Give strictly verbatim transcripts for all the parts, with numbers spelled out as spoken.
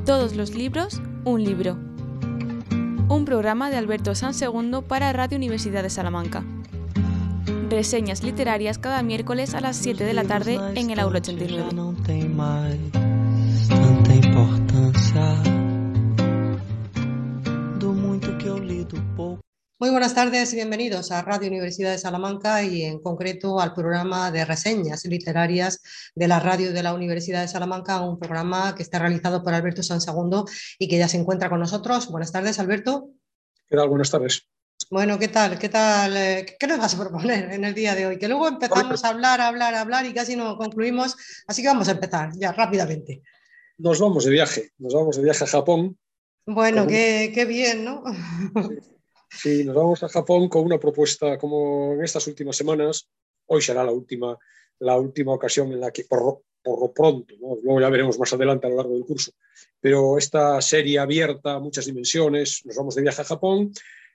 Todos los libros, un libro. Un programa de Alberto Sansegundo para Radio Universidad de Salamanca. Reseñas literarias cada miércoles a las siete de la tarde en el Aula ochenta y nueve. Muy buenas tardes y bienvenidos a Radio Universidad de Salamanca y en concreto al programa de reseñas literarias de la radio de la Universidad de Salamanca, un programa que está realizado por Alberto Sansegundo y que ya se encuentra con nosotros. Buenas tardes, Alberto. ¿Qué tal? Buenas tardes. Bueno, ¿qué tal? ¿Qué tal? ¿Qué nos vas a proponer en el día de hoy? Que luego empezamos a hablar, a hablar, a hablar y casi no concluimos, así que vamos a empezar ya rápidamente. Nos vamos de viaje, nos vamos de viaje a Japón. Bueno, qué, qué bien, ¿no? Sí. Sí, nos vamos a Japón con una propuesta como en estas últimas semanas. Hoy será la última, la última ocasión en la que, por, por lo pronto, ¿no? Luego ya veremos más adelante a lo largo del curso, pero esta serie abierta a muchas dimensiones, nos vamos de viaje a Japón.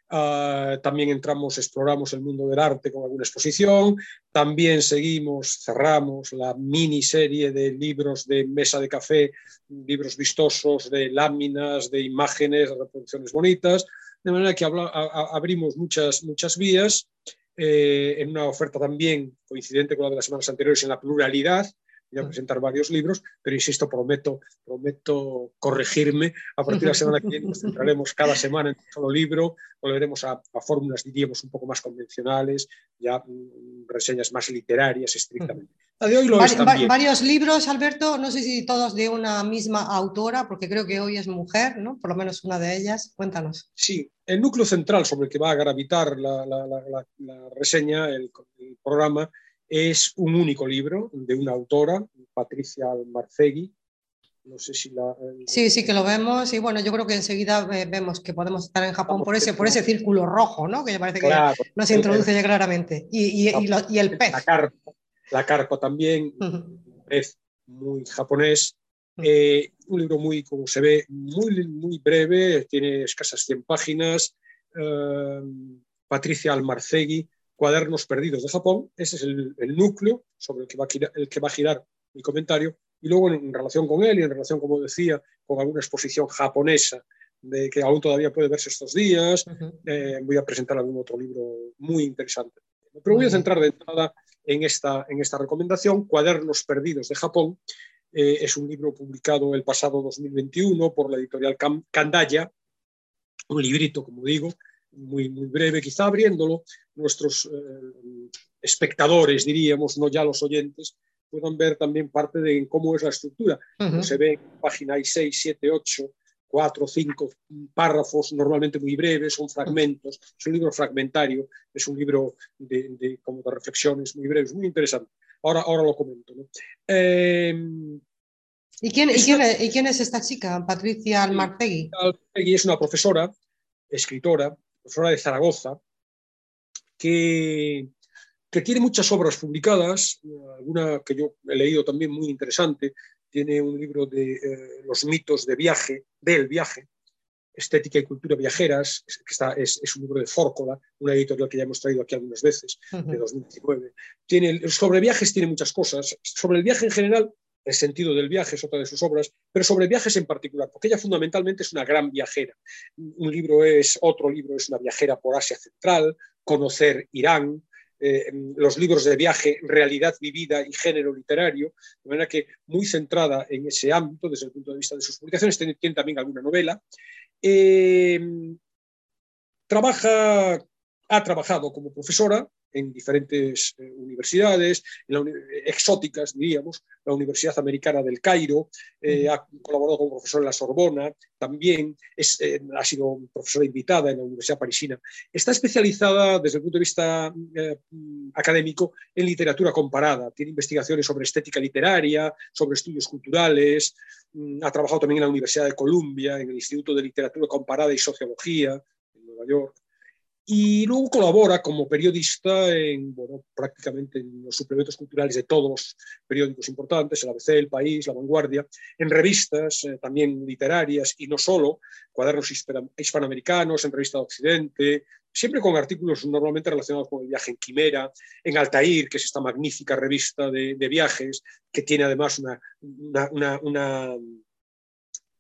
Uh, también entramos, exploramos el mundo del arte con alguna exposición, también seguimos, cerramos la miniserie de libros de mesa de café, libros vistosos, de láminas, de imágenes, de reproducciones bonitas, de manera que habla, a, abrimos muchas, muchas vías, eh, en una oferta también coincidente con la de las semanas anteriores en la pluralidad. Voy a presentar varios libros, pero insisto, prometo, prometo corregirme. A partir de la semana que viene nos centraremos cada semana en un solo libro, volveremos a, a fórmulas, diríamos, un poco más convencionales, ya mm, reseñas más literarias estrictamente. La de hoy lo Vari, es también. Varios libros, Alberto, no sé si todos de una misma autora, porque creo que hoy es mujer, ¿no? Por lo menos una de ellas. Cuéntanos. Sí, el núcleo central sobre el que va a gravitar la, la, la, la, la reseña, el, el programa, es un único libro de una autora, Patricia Almarcegui. No sé si la... El, sí, sí que lo vemos y bueno, yo creo que enseguida vemos que podemos estar en Japón por ese, por ese círculo rojo, ¿no? Que me parece claro, que nos introduce ya claramente. Y, y, y, lo, y el pez. La carpa, la carpa también, uh-huh. Un pez muy japonés. Uh-huh. Eh, un libro muy, como se ve, muy, muy breve, tiene escasas cien páginas. Uh, Patricia Almarcegui, Cuadernos perdidos de Japón. Ese es el, el núcleo sobre el que, va a girar, el que va a girar mi comentario. Y luego, en relación con él y en relación, como decía, con alguna exposición japonesa de que aún todavía puede verse estos días, uh-huh. eh, voy a presentar algún otro libro muy interesante. Pero voy a centrar de entrada en esta, en esta recomendación. Cuadernos perdidos de Japón. Eh, es un libro publicado el pasado dos mil veintiuno por la editorial Kandaya. Un librito, como digo, muy, muy breve, quizá abriéndolo, nuestros eh, espectadores, diríamos, no ya los oyentes, puedan ver también parte de cómo es la estructura. Uh-huh. Como se ve en página hay seis, siete, ocho, cuatro, cinco párrafos, normalmente muy breves, son fragmentos, es un libro fragmentario, es un libro de, de, como de reflexiones muy breves, muy interesante. Ahora, ahora lo comento, ¿no? Eh, ¿Y, quién, ¿y, quién es, ¿Y quién es esta chica, Patricia Almarcegui? Almarcegui es una profesora, escritora, profesora de Zaragoza, que, que tiene muchas obras publicadas, alguna que yo he leído también muy interesante. Tiene un libro de eh, los mitos de viaje, del viaje, estética y cultura viajeras, que está, es, es un libro de Fórcola, una editorial que ya hemos traído aquí algunas veces, uh-huh. de dos mil diecinueve. Tiene, sobre viajes tiene muchas cosas, sobre el viaje en general, el sentido del viaje es otra de sus obras, pero sobre viajes en particular, porque ella fundamentalmente es una gran viajera. Un libro es, otro libro es una viajera por Asia Central, Conocer Irán, eh, los libros de viaje, realidad vivida y género literario, de manera que muy centrada en ese ámbito desde el punto de vista de sus publicaciones. Tiene, tiene también alguna novela. Eh, trabaja, ha trabajado como profesora en diferentes eh, universidades, en la, exóticas, diríamos, la Universidad Americana del Cairo, eh, ha colaborado como profesora en la Sorbona, también es, eh, ha sido profesora invitada en la Universidad Parisina. Está especializada desde el punto de vista eh, académico en literatura comparada, tiene investigaciones sobre estética literaria, sobre estudios culturales, ha trabajado también en la Universidad de Columbia, en el Instituto de Literatura Comparada y Sociología, en Nueva York. Y luego colabora como periodista en, bueno, prácticamente en los suplementos culturales de todos los periódicos importantes, el A B C, El País, La Vanguardia, en revistas eh, también literarias y no solo, cuadernos hispanoamericanos, en Revista de Occidente, siempre con artículos normalmente relacionados con el viaje en Quimera, en Altair, que es esta magnífica revista de, de viajes, que tiene además una, una, una, una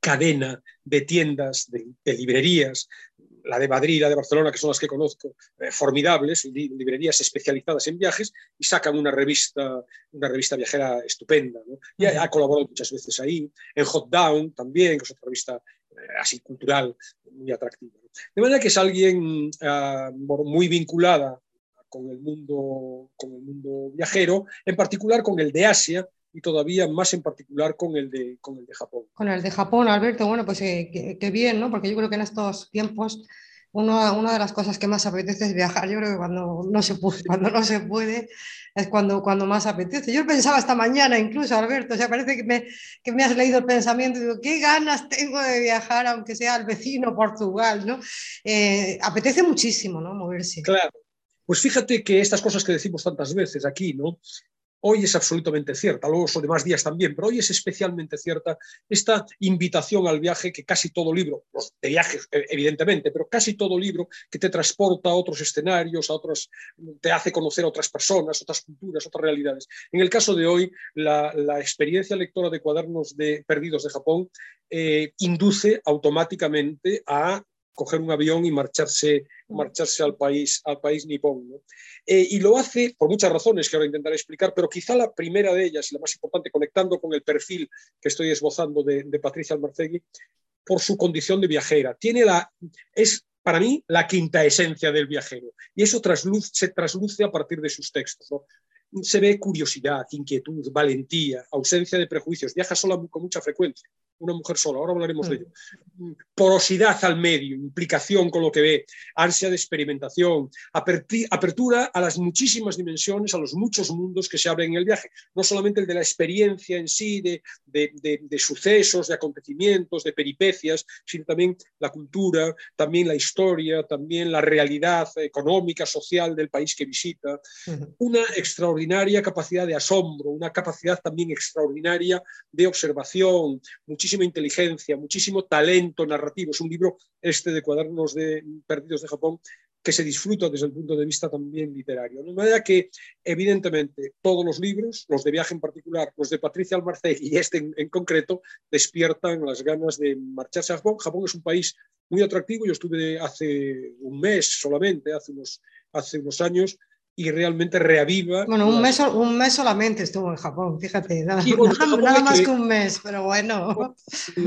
cadena de tiendas, de, de librerías, la de Madrid, la de Barcelona, que son las que conozco, eh, formidables, librerías especializadas en viajes, y sacan una revista, una revista viajera estupenda, ¿no? Y ha, ha colaborado muchas veces ahí, en Hot Down también, que es otra revista eh, así cultural, muy atractiva. De manera que es alguien uh, muy vinculada con el mundo, con el mundo viajero, en particular con el de Asia, y todavía más en particular con el de, con el de Japón. Con el de Japón, Alberto, bueno, pues eh, qué, qué bien, ¿no? Porque yo creo que en estos tiempos uno, una de las cosas que más apetece es viajar. Yo creo que cuando no se puede, cuando no se puede es cuando, cuando más apetece. Yo pensaba esta mañana incluso, Alberto, o sea, parece que me, que me has leído el pensamiento y digo, qué ganas tengo de viajar, aunque sea al vecino Portugal, ¿no? Eh, apetece muchísimo, ¿no? Moverse. Claro. Pues fíjate que estas cosas que decimos tantas veces aquí, ¿no? Hoy es absolutamente cierta, luego son demás días también, pero hoy es especialmente cierta esta invitación al viaje que casi todo libro, de viajes evidentemente, pero casi todo libro que te transporta a otros escenarios, a otros, te hace conocer a otras personas, otras culturas, otras realidades. En el caso de hoy, la, la experiencia lectora de Cuadernos de Perdidos de Japón eh, induce automáticamente a coger un avión y marcharse, marcharse al país, al país nipón, ¿no? Eh, y lo hace por muchas razones que ahora intentaré explicar, pero quizá la primera de ellas y la más importante, conectando con el perfil que estoy esbozando de, de Patricia Almarcegui, por su condición de viajera. Tiene la, es para mí la quinta esencia del viajero, y eso trasluce, se trasluce a partir de sus textos, ¿no? Se ve curiosidad, inquietud, valentía, ausencia de prejuicios, viaja sola con mucha frecuencia, una mujer sola, ahora hablaremos de ello, porosidad al medio, implicación con lo que ve, ansia de experimentación, apertura a las muchísimas dimensiones, a los muchos mundos que se abren en el viaje, no solamente el de la experiencia en sí, de, de, de, de sucesos, de acontecimientos, de peripecias, sino también la cultura, también la historia, también la realidad económica, social del país que visita, una extraordinaria capacidad de asombro, una capacidad también extraordinaria de observación, muchísima inteligencia, muchísimo talento narrativo. Es un libro este de Cuadernos de Perdidos de Japón que se disfruta desde el punto de vista también literario. De manera que, evidentemente, todos los libros, los de viaje en particular, los de Patricia Almarcegui y este en, en concreto, despiertan las ganas de marcharse a Japón. Japón es un país muy atractivo. Yo estuve hace un mes solamente, hace unos, hace unos años, y realmente reaviva. Bueno, un, las... mes, un mes solamente estuvo en Japón, fíjate, nada, sí, bueno, nada, nada más que... que un mes, pero bueno.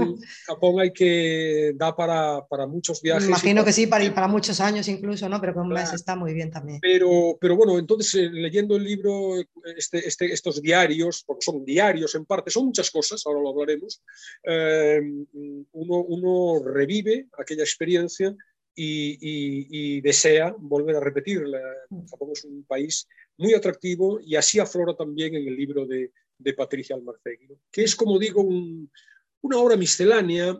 Japón hay que dar para, para muchos viajes. Imagino para... que sí, para ir para muchos años incluso, ¿no? Pero que un claro. mes está muy bien también. Pero, pero bueno, entonces eh, leyendo el libro, este, este, estos diarios, porque son diarios en parte, son muchas cosas, ahora lo hablaremos, eh, uno, uno revive aquella experiencia. Y, y, y desea volver a repetirla. Japón es un país muy atractivo y así aflora también en el libro de, de Patricia Almarcegui, ¿no? Que es, como digo, un, una obra miscelánea,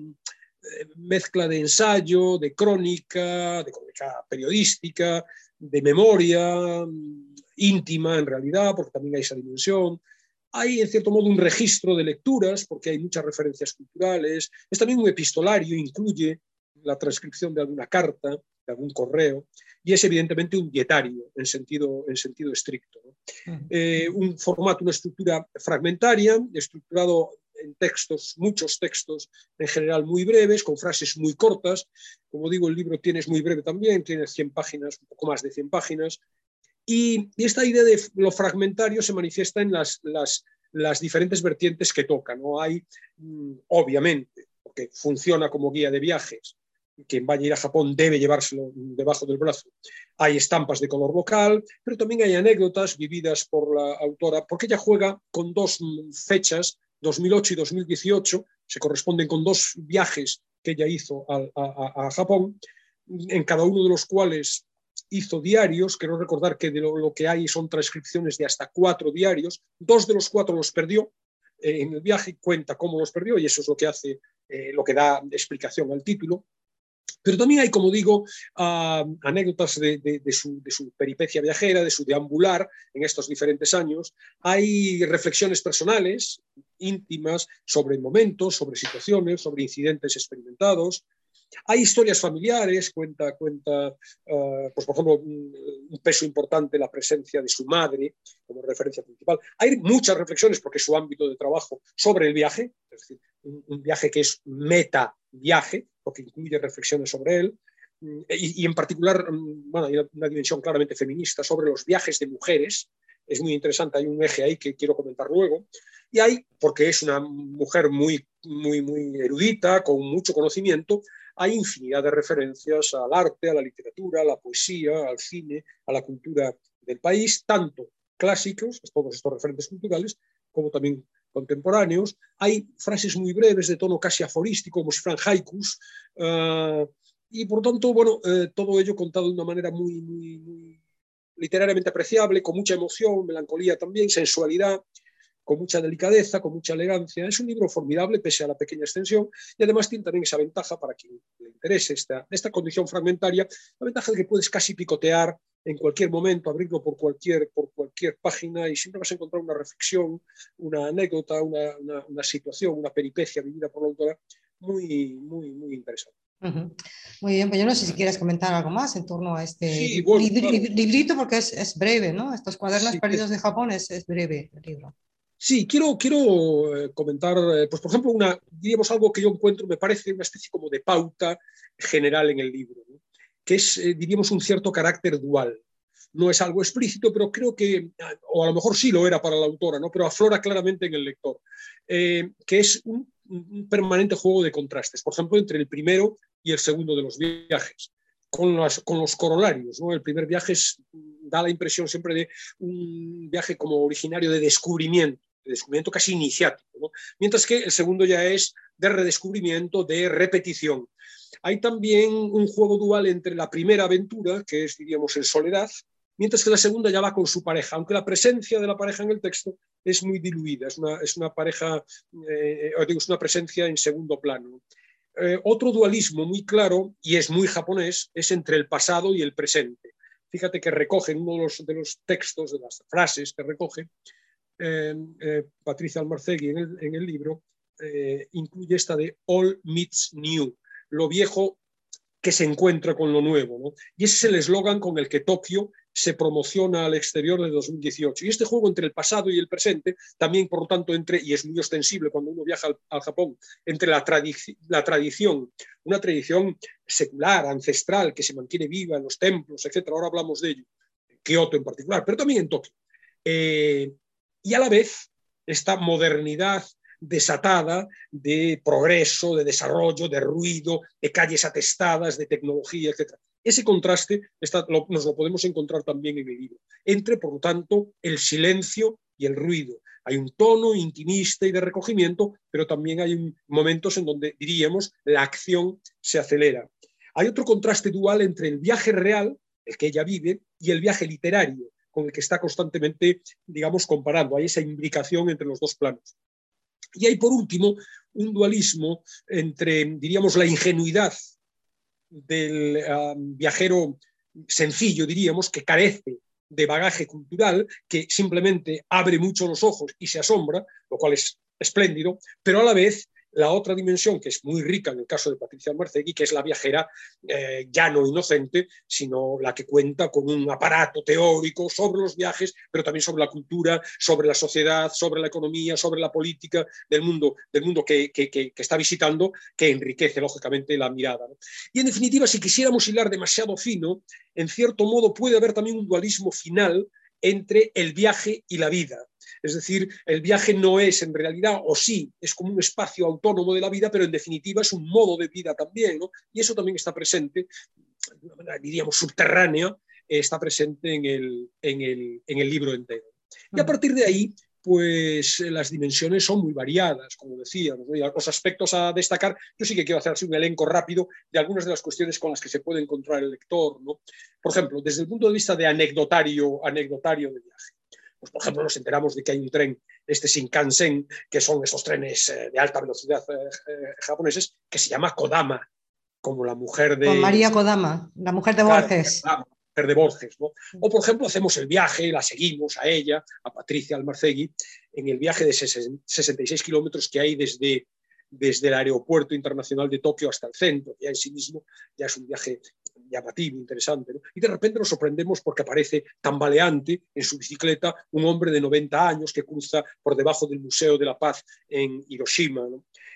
mezcla de ensayo, de crónica, de crónica periodística, de memoria, íntima en realidad, porque también hay esa dimensión. Hay, en cierto modo, un registro de lecturas, porque hay muchas referencias culturales. Es también un epistolario, incluye la transcripción de alguna carta, de algún correo, y es evidentemente un dietario en sentido, en sentido estricto, ¿no? Uh-huh. eh, un formato, una estructura fragmentaria, estructurado en textos, muchos textos en general muy breves, con frases muy cortas. Como digo, el libro tiene, es muy breve también, tiene cien páginas, un poco más de cien páginas, y, y esta idea de lo fragmentario se manifiesta en las, las, las diferentes vertientes que toca, ¿no? Hay, obviamente, porque funciona como guía de viajes, quien vaya a ir a Japón debe llevárselo debajo del brazo. Hay estampas de color local, pero también hay anécdotas vividas por la autora, porque ella juega con dos fechas, dos mil ocho y dos mil dieciocho, se corresponden con dos viajes que ella hizo a, a, a Japón, en cada uno de los cuales hizo diarios. Quiero recordar que de lo, lo que hay son transcripciones de hasta cuatro diarios, dos de los cuatro los perdió eh, en el viaje, cuenta cómo los perdió, y eso es lo que hace, eh, lo que da explicación al título. Pero también hay, como digo, uh, anécdotas de, de, de, su, de su peripecia viajera, de su deambular en estos diferentes años. Hay reflexiones personales, íntimas, sobre momentos, sobre situaciones, sobre incidentes experimentados. Hay historias familiares, cuenta, cuenta uh, pues por ejemplo, un, un peso importante la presencia de su madre como referencia principal. Hay muchas reflexiones, porque es su ámbito de trabajo, sobre el viaje, es decir, un, un viaje que es meta viaje, porque incluye reflexiones sobre él, y, y en particular, bueno, hay una, una dimensión claramente feminista sobre los viajes de mujeres. Es muy interesante, hay un eje ahí que quiero comentar luego. Y hay, porque es una mujer muy, muy, muy erudita, con mucho conocimiento, hay infinidad de referencias al arte, a la literatura, a la poesía, al cine, a la cultura del país, tanto clásicos, todos estos referentes culturales, como también contemporáneos. Hay frases muy breves de tono casi aforístico, como si fueran haikus, uh, y por tanto, bueno, eh, todo ello contado de una manera muy, muy, muy literariamente apreciable, con mucha emoción, melancolía también, sensualidad, con mucha delicadeza, con mucha elegancia. Es un libro formidable pese a la pequeña extensión, y además tiene también esa ventaja para quien le interese esta, esta condición fragmentaria, la ventaja de que puedes casi picotear en cualquier momento, abrirlo por cualquier, por cualquier página y siempre vas a encontrar una reflexión, una anécdota, una, una, una situación, una peripecia vivida por la autora muy, muy, muy interesante. Uh-huh. Muy bien, pues yo no sé si quieres comentar algo más en torno a este sí, li bueno, li claro. librito, porque es, es breve, ¿no? Estos cuadernos sí, perdidos de Japón es, es breve el libro. Sí, quiero, quiero eh, comentar, eh, pues por ejemplo, una, diríamos algo que yo encuentro, me parece una especie como de pauta general en el libro, ¿no? Que es, eh, diríamos, un cierto carácter dual. No es algo explícito, pero creo que, o a lo mejor sí lo era para la autora, ¿no? Pero aflora claramente en el lector, eh, que es un, un permanente juego de contrastes, por ejemplo, entre el primero y el segundo de los viajes. Con, las, con los corolarios, ¿no? El primer viaje es, da la impresión siempre de un viaje como originario de descubrimiento, de descubrimiento casi iniciático, ¿no? Mientras que el segundo ya es de redescubrimiento, de repetición. Hay también un juego dual entre la primera aventura, que es, diríamos, en soledad, mientras que la segunda ya va con su pareja, aunque la presencia de la pareja en el texto es muy diluida, es una, es una pareja, eh, digo, es una presencia en segundo plano. Eh, otro dualismo muy claro, y es muy japonés, es entre el pasado y el presente. Fíjate que recoge en uno de los, de los textos, de las frases que recoge, eh, eh, Patricia Almarcegui en el, en el libro, eh, incluye esta de all meets new, lo viejo que se encuentra con lo nuevo, ¿no? Y ese es el eslogan con el que Tokio se promociona al exterior de dos mil dieciocho. Y este juego entre el pasado y el presente, también, por lo tanto, entre, y es muy ostensible cuando uno viaja al, al Japón, entre la, tradici la tradición, una tradición secular, ancestral, que se mantiene viva en los templos, etcétera. Ahora hablamos de ello, Kioto en particular, pero también en Tokio. Eh, y a la vez, esta modernidad desatada de progreso, de desarrollo, de ruido, de calles atestadas, de tecnología, etcétera. Ese contraste está, lo, nos lo podemos encontrar también en el libro. Entre, por lo tanto, el silencio y el ruido. Hay un tono intimista y de recogimiento, pero también hay un, momentos en donde, diríamos, la acción se acelera. Hay otro contraste dual entre el viaje real, el que ella vive, y el viaje literario, con el que está constantemente, digamos, comparando. Hay esa imbricación entre los dos planos. Y hay, por último, un dualismo entre, diríamos, la ingenuidad del um, viajero sencillo, diríamos, que carece de bagaje cultural, que simplemente abre mucho los ojos y se asombra, lo cual es espléndido, pero a la vez la otra dimensión, que es muy rica en el caso de Patricia Almarcegui, que es la viajera eh, ya no inocente, sino la que cuenta con un aparato teórico sobre los viajes, pero también sobre la cultura, sobre la sociedad, sobre la economía, sobre la política del mundo, del mundo que, que, que, que está visitando, que enriquece, lógicamente, la mirada, ¿no? Y, en definitiva, si quisiéramos hilar demasiado fino, en cierto modo puede haber también un dualismo final entre el viaje y la vida. Es decir, el viaje no es en realidad, o sí, es como un espacio autónomo de la vida, pero en definitiva es un modo de vida también, ¿no? Y eso también está presente, de una manera, diríamos, subterránea, eh, está presente en el, en, el, en el libro entero. Y a partir de ahí, pues las dimensiones son muy variadas, como decíamos, ¿no? Y los aspectos a destacar, yo sí que quiero hacer así un elenco rápido de algunas de las cuestiones con las que se puede encontrar el lector, ¿no? Por ejemplo, desde el punto de vista de anecdotario, anecdotario de viaje. Pues, por ejemplo, nos enteramos de que hay un tren, este Shinkansen, que son esos trenes eh, de alta velocidad eh, eh, japoneses, que se llama Kodama, como la mujer de... Con María Kodama, la mujer de claro, Borges. La mujer de Borges, ¿no? O, por ejemplo, hacemos el viaje, la seguimos a ella, a Patricia Almarcegui, en el viaje de sesenta y seis kilómetros que hay desde, desde el aeropuerto internacional de Tokio hasta el centro, que ya en sí mismo ya es un viaje llamativo, interesante, ¿no? Y de repente nos sorprendemos porque aparece tambaleante en su bicicleta un hombre de noventa años que cruza por debajo del Museo de la Paz en Hiroshima, ¿no?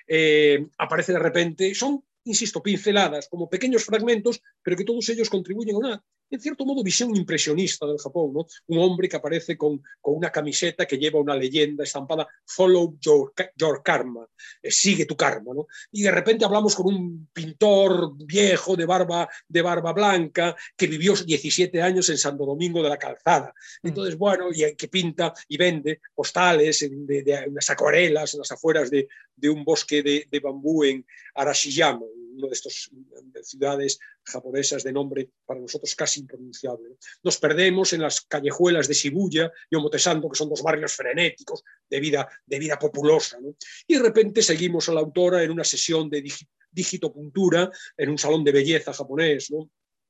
eh, aparece de repente, son, insisto, pinceladas, como pequeños fragmentos, pero que todos ellos contribuyen a una, en cierto modo, visión impresionista del Japón, ¿no? Un hombre que aparece con, con una camiseta que lleva una leyenda estampada, Follow your, your karma, eh, sigue tu karma, ¿no? Y de repente hablamos con un pintor viejo de barba, de barba blanca que vivió diecisiete años en Santo Domingo de la Calzada. Entonces, bueno, y que pinta y vende postales de, de unas acuarelas en las afueras de, de un bosque de, de bambú en Arashiyama, una de estas ciudades japonesas de nombre para nosotros casi impronunciable. Nos perdemos en las callejuelas de Shibuya y Omotesando, que son dos barrios frenéticos de vida, de vida populosa, ¿no? Y de repente seguimos a la autora en una sesión de digi digitopuntura en un salón de belleza japonés, ¿no?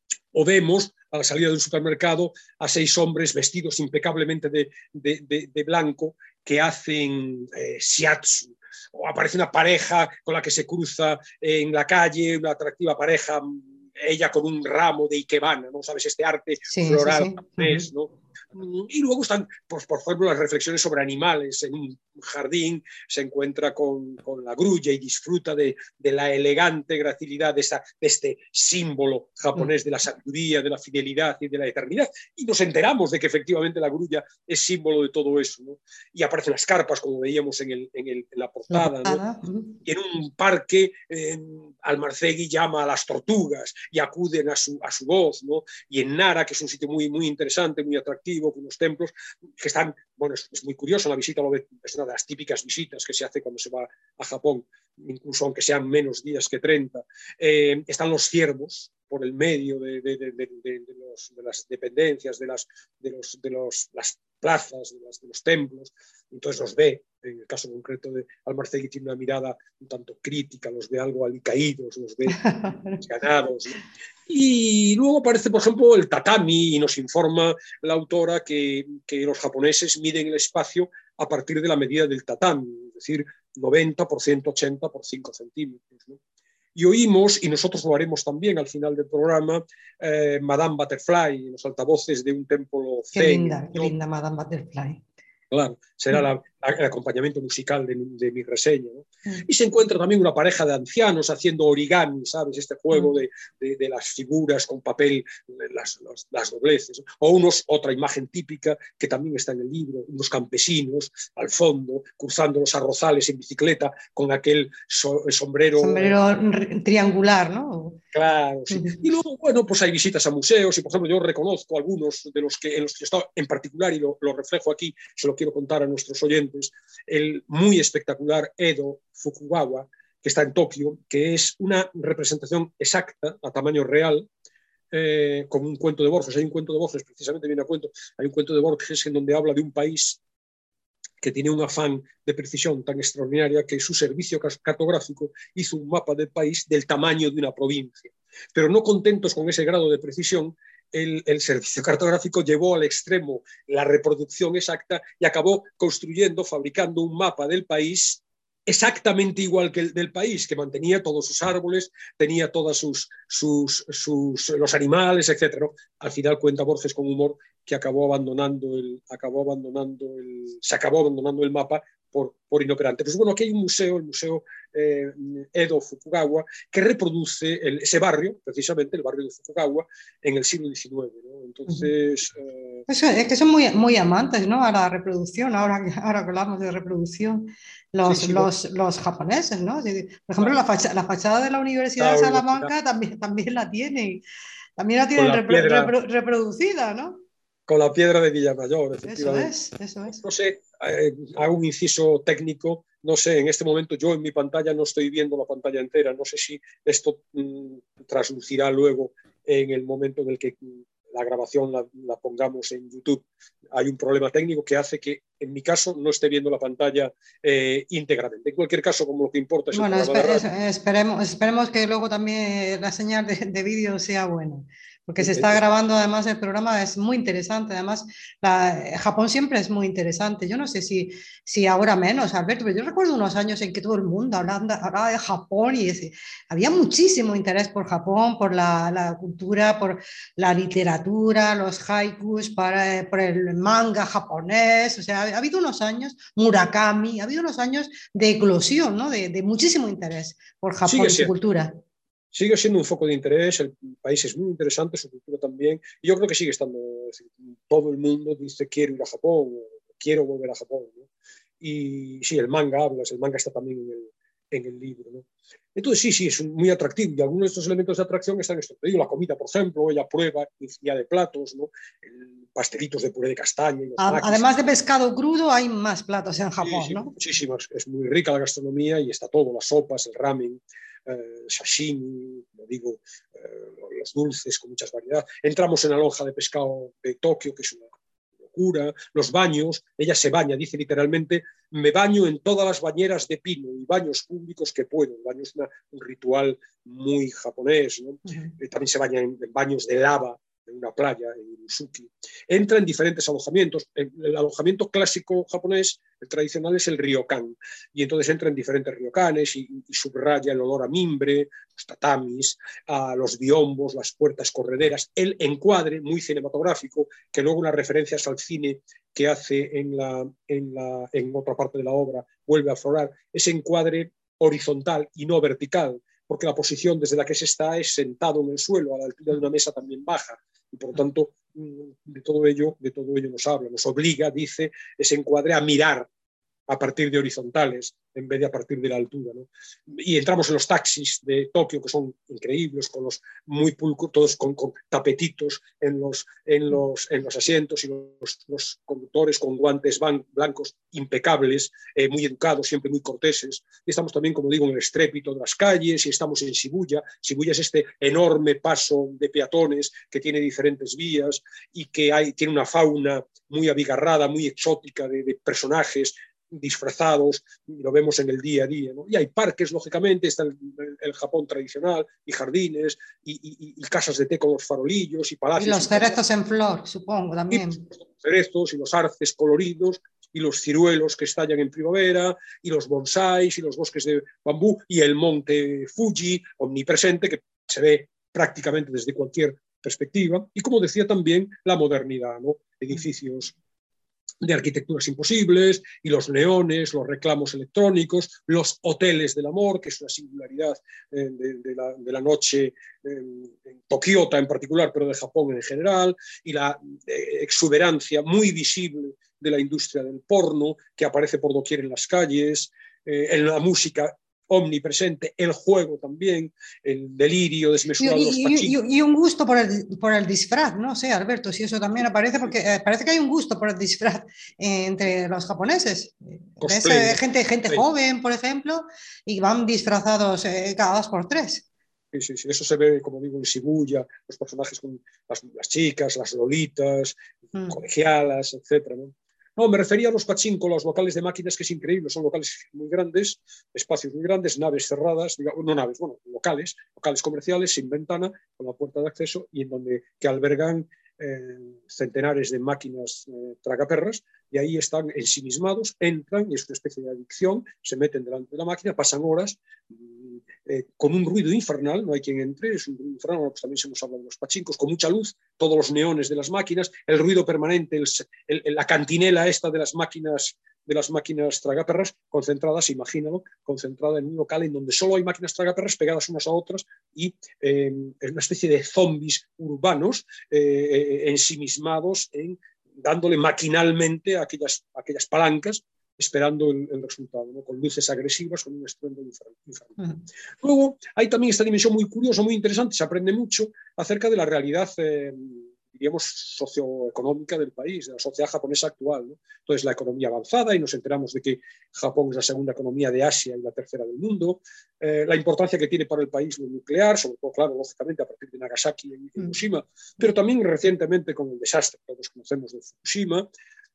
O vemos a la salida de un supermercado a seis hombres vestidos impecablemente de, de, de, de blanco que hacen eh, shiatsu. O aparece una pareja con la que se cruza en la calle, una atractiva pareja, ella con un ramo de ikebana, ¿no? ¿Sabes? Este arte sí, floral sí, sí. japonés, ¿no? Y luego están, pues, por ejemplo, las reflexiones sobre animales. En un jardín se encuentra con, con la grulla y disfruta de, de la elegante gracilidad de, esta, de este símbolo japonés de la sabiduría, de la fidelidad y de la eternidad. Y nos enteramos de que efectivamente la grulla es símbolo de todo eso, ¿no? Y aparecen las carpas, como veíamos en, el, en, el, en la portada, La portada, ¿no? uh-huh. Y en un parque, eh, Almarcegui llama a las tortugas y acuden a su, a su voz, ¿no? Y en Nara, que es un sitio muy, muy interesante, muy atractivo, con unos templos que están, bueno, es, es muy curioso, la visita es una de las típicas visitas que se hace cuando se va a Japón, incluso aunque sean menos días que treinta. Eh, están los ciervos por el medio de, de, de, de, de, de, los, de las dependencias, de las, de los, de los, las plazas, de, las, de los templos, entonces los ve. En el caso concreto de Almarcegui tiene una mirada un tanto crítica, los ve algo alicaídos, los ve ganados, ¿no? Y luego aparece, por ejemplo, el tatami y nos informa la autora que, que los japoneses miden el espacio a partir de la medida del tatami, es decir, noventa por ciento ochenta por cinco centímetros, ¿no? Y oímos, y nosotros lo haremos también al final del programa, eh, Madame Butterfly, en los altavoces de un templo zen. Qué linda, qué linda Madame Butterfly. Claro, será la, la, el acompañamiento musical de, de mi reseña, ¿no? Y se encuentra también una pareja de ancianos haciendo origami, ¿sabes? Este juego de, de, de las figuras con papel, las, las, las dobleces, ¿no? O unos, otra imagen típica que también está en el libro, unos campesinos al fondo, cruzando los arrozales en bicicleta con aquel so, sombrero... Sombrero triangular, ¿no? Claro, sí. Uh-huh. Y luego, bueno, pues hay visitas a museos y, por ejemplo, yo reconozco algunos de los que en los que he estado en particular y lo, lo reflejo aquí, se lo quiero contar a nuestros oyentes, el muy espectacular Edo Fukugawa, que está en Tokio, que es una representación exacta, a tamaño real, eh, como un cuento de Borges. Hay un cuento de Borges, precisamente viene a cuento, hay un cuento de Borges en donde habla de un país que tiene un afán de precisión tan extraordinaria que su servicio cartográfico hizo un mapa del país del tamaño de una provincia. Pero no contentos con ese grado de precisión, el, el servicio cartográfico llevó al extremo la reproducción exacta y acabó construyendo, fabricando un mapa del país exactamente igual que el del país, que mantenía todos sus árboles, tenía todos sus, sus, sus, los animales, etcétera, ¿no? Al final cuenta Borges con humor que acabó abandonando el, acabó abandonando el, se acabó abandonando el mapa por, por inoperante. Pues bueno, aquí hay un museo, el Museo eh, Edo Fukugawa, que reproduce el, ese barrio, precisamente el barrio de Fukugawa, en el siglo diecinueve, ¿no? Entonces... Uh-huh. eh, es, es que son muy, muy amantes, ¿no?, a la reproducción, ahora que, ahora que hablamos de reproducción, los, sí, sí, los, bueno. los japoneses, ¿no? Por ejemplo, claro. la, fachada, la fachada de la Universidad claro, de Salamanca también, también la tienen, también la tienen la repro, piedra, repro, reproducida, ¿no? Con la piedra de Villamayor, efectivamente. Eso es, eso es. No sé, eh, hago un inciso técnico, no sé, en este momento yo en mi pantalla no estoy viendo la pantalla entera, no sé si esto mmm, traslucirá luego en el momento en el que la grabación la, la pongamos en YouTube. Hay un problema técnico que hace que, en mi caso, no esté viendo la pantalla eh, íntegramente. En cualquier caso, como lo que importa es el bueno, programa esper de radio. esperemos, esperemos que luego también la señal de, de vídeo sea buena. porque se está grabando además el programa, es muy interesante. Además, la, Japón siempre es muy interesante. Yo no sé si, si ahora menos, Alberto, pero yo recuerdo unos años en que todo el mundo hablaba, hablaba de Japón y ese, había muchísimo interés por Japón, por la, la cultura, por la literatura, los haikus, para, por el manga japonés. O sea, ha, ha habido unos años, Murakami, ha habido unos años de eclosión, ¿no? de, de muchísimo interés por Japón Sigue y su siendo. cultura. Sigue siendo un foco de interés, el país es muy interesante, su cultura también, y yo creo que sigue estando, es decir, todo el mundo dice quiero ir a Japón, quiero volver a Japón, ¿no? Y sí, el manga, hablas, el manga está también en el, en el libro, ¿no? Entonces sí, sí, es muy atractivo, y algunos de estos elementos de atracción están en esto. Te digo, la comida, por ejemplo, ella prueba infinidad de platos, ¿no? El pastelitos de puré de castaña y los makis. Además de pescado crudo, hay más platos en Sí, Japón, sí, ¿no? muchísimas, es muy rica la gastronomía y está todo, las sopas, el ramen, eh, sashimi, como digo, eh, los dulces con muchas variedades. Entramos en la lonja de pescado de Tokio, que es una locura, los baños, ella se baña, dice literalmente, me baño en todas las bañeras de pino y baños públicos que puedo. El baño es una, un ritual muy japonés, ¿no? Uh-huh. Eh, también se baña en, en baños de lava, en una playa, en Urusuki. Entra en diferentes alojamientos. El, el alojamiento clásico japonés, el tradicional, es el ryokan. Y entonces entra en diferentes ryokanes y, y subraya el olor a mimbre, los tatamis, a los biombos, las puertas correderas, el encuadre muy cinematográfico, que luego unas referencias al cine que hace en, la, en, la, en otra parte de la obra vuelve a aflorar, ese encuadre horizontal y no vertical, porque la posición desde la que se está es sentado en el suelo, a la altura de una mesa también baja, y por lo tanto de todo ello, de todo ello nos habla, nos obliga, dice, ese encuadre a mirar a partir de horizontales en vez de a partir de la altura, ¿no? Y entramos en los taxis de Tokio, que son increíbles, con los muy pulcros, todos con, con tapetitos en los, en, los, en los asientos, y los, los conductores con guantes blancos impecables, eh, muy educados, siempre muy corteses. Y estamos también, como digo, en el estrépito de las calles, y estamos en Shibuya. Shibuya es este enorme paso de peatones que tiene diferentes vías y que hay, tiene una fauna muy abigarrada, muy exótica de, de personajes disfrazados, y lo vemos en el día a día, ¿no? Y hay parques, lógicamente, está el, el, el Japón tradicional, y jardines, y, y, y casas de té con los farolillos, y palacios. Y los cerezos en flor, supongo, también. Y los cerezos, y los arces coloridos, y los ciruelos que estallan en primavera, y los bonsáis, y los bosques de bambú, y el monte Fuji, omnipresente, que se ve prácticamente desde cualquier perspectiva, y como decía también, la modernidad, ¿no? Edificios de arquitecturas imposibles, y los neones, los reclamos electrónicos, los hoteles del amor, que es una singularidad eh, de, de, la, de la noche en, en Tokiota en particular, pero de Japón en general, y la eh, exuberancia muy visible de la industria del porno, que aparece por doquier en las calles, eh, en la música omnipresente, el juego también, el delirio desmesurado de los pachincos. Y, y, y un gusto por el, por el disfraz, no sé, Alberto, si eso también aparece, porque eh, parece que hay un gusto por el disfraz eh, entre los japoneses. Ves eh, gente, gente joven, por ejemplo, y van disfrazados eh, cada dos por tres. Sí, sí, sí, eso se ve, como digo, en Shibuya, los personajes con las, las chicas, las lolitas, mm. colegialas, etcétera, ¿no? No, me refería a los pachinko, los locales de máquinas, que es increíble, son locales muy grandes, espacios muy grandes, naves cerradas, digamos, no naves, bueno, locales, locales comerciales sin ventana, con la puerta de acceso, y en donde que albergan eh, centenares de máquinas eh, tragaperras, y ahí están ensimismados, entran, y es una especie de adicción, se meten delante de la máquina, pasan horas, Eh, con un ruido infernal, no hay quien entre, es un ruido infernal, pues también se nos habla de los pachincos, con mucha luz, todos los neones de las máquinas, el ruido permanente, el, el, la cantinela esta de las máquinas, de las máquinas tragaperras, concentradas, imagínalo, concentrada en un local en donde solo hay máquinas tragaperras pegadas unas a otras, y eh, es una especie de zombies urbanos eh, ensimismados en dándole maquinalmente a aquellas, a aquellas palancas, esperando el, el resultado, ¿no? Con luces agresivas, con un estruendo infernal. Uh-huh. Luego, hay también esta dimensión muy curiosa, muy interesante, se aprende mucho acerca de la realidad, eh, diríamos, socioeconómica del país, de la sociedad japonesa actual, ¿no? Entonces, la economía avanzada, y nos enteramos de que Japón es la segunda economía de Asia y la tercera del mundo, eh, la importancia que tiene para el país lo nuclear, sobre todo, claro, lógicamente, a partir de Nagasaki y Hiroshima, uh-huh. pero también recientemente con el desastre que todos conocemos de Fukushima,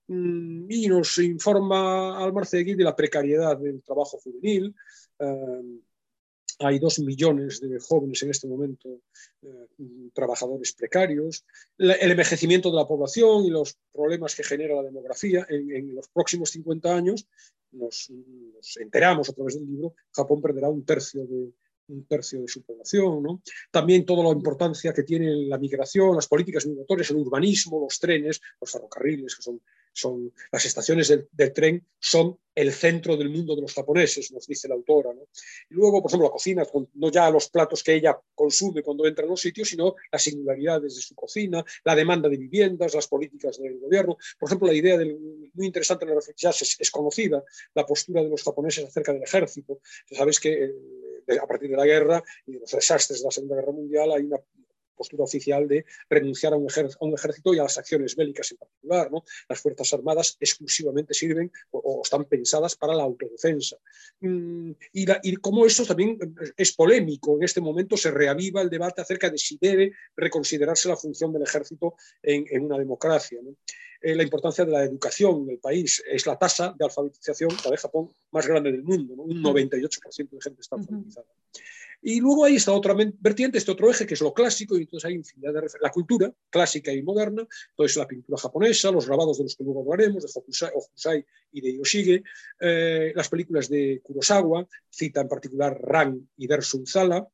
y nos informa Almarcegui de la precariedad del trabajo juvenil, eh, Hay dos millones de jóvenes en este momento eh, trabajadores precarios. La, el envejecimiento de la población y los problemas que genera la demografía. En, en los próximos cincuenta años, nos, nos enteramos a través del libro, Japón perderá un tercio de, un tercio de su población, ¿no? También toda la importancia que tiene la migración, las políticas migratorias, el urbanismo, los trenes, los ferrocarriles, que son, son las estaciones del, del tren, son el centro del mundo de los japoneses, nos dice la autora, ¿no? Y luego, por ejemplo, la cocina, no ya los platos que ella consume cuando entra en los sitios, sino las singularidades de su cocina, la demanda de viviendas, las políticas del gobierno. Por ejemplo, la idea del, muy interesante en la reflexión es, es conocida, la postura de los japoneses acerca del ejército. Sabéis que eh, a partir de la guerra y de los desastres de la Segunda Guerra Mundial hay una postura oficial de renunciar a un, a un ejército y a las acciones bélicas en particular, ¿no? Las Fuerzas Armadas exclusivamente sirven o, o están pensadas para la autodefensa. Mm, y, la, y como eso también es polémico, en este momento se reaviva el debate acerca de si debe reconsiderarse la función del ejército en, en una democracia, ¿no? Eh, la importancia de la educación en el país. Es la tasa de alfabetización, la de Japón, más grande del mundo, ¿no? Un noventa y ocho por ciento de gente está alfabetizada. Uh-huh. Y luego hay esta otra vertiente, este otro eje, que es lo clásico, y entonces hay infinidad de la cultura clásica y moderna, entonces la pintura japonesa, los grabados de los que luego hablaremos, de Hokusai, Hokusai y de Yoshige, eh, las películas de Kurosawa, cita en particular Ran y Dersu Uzala,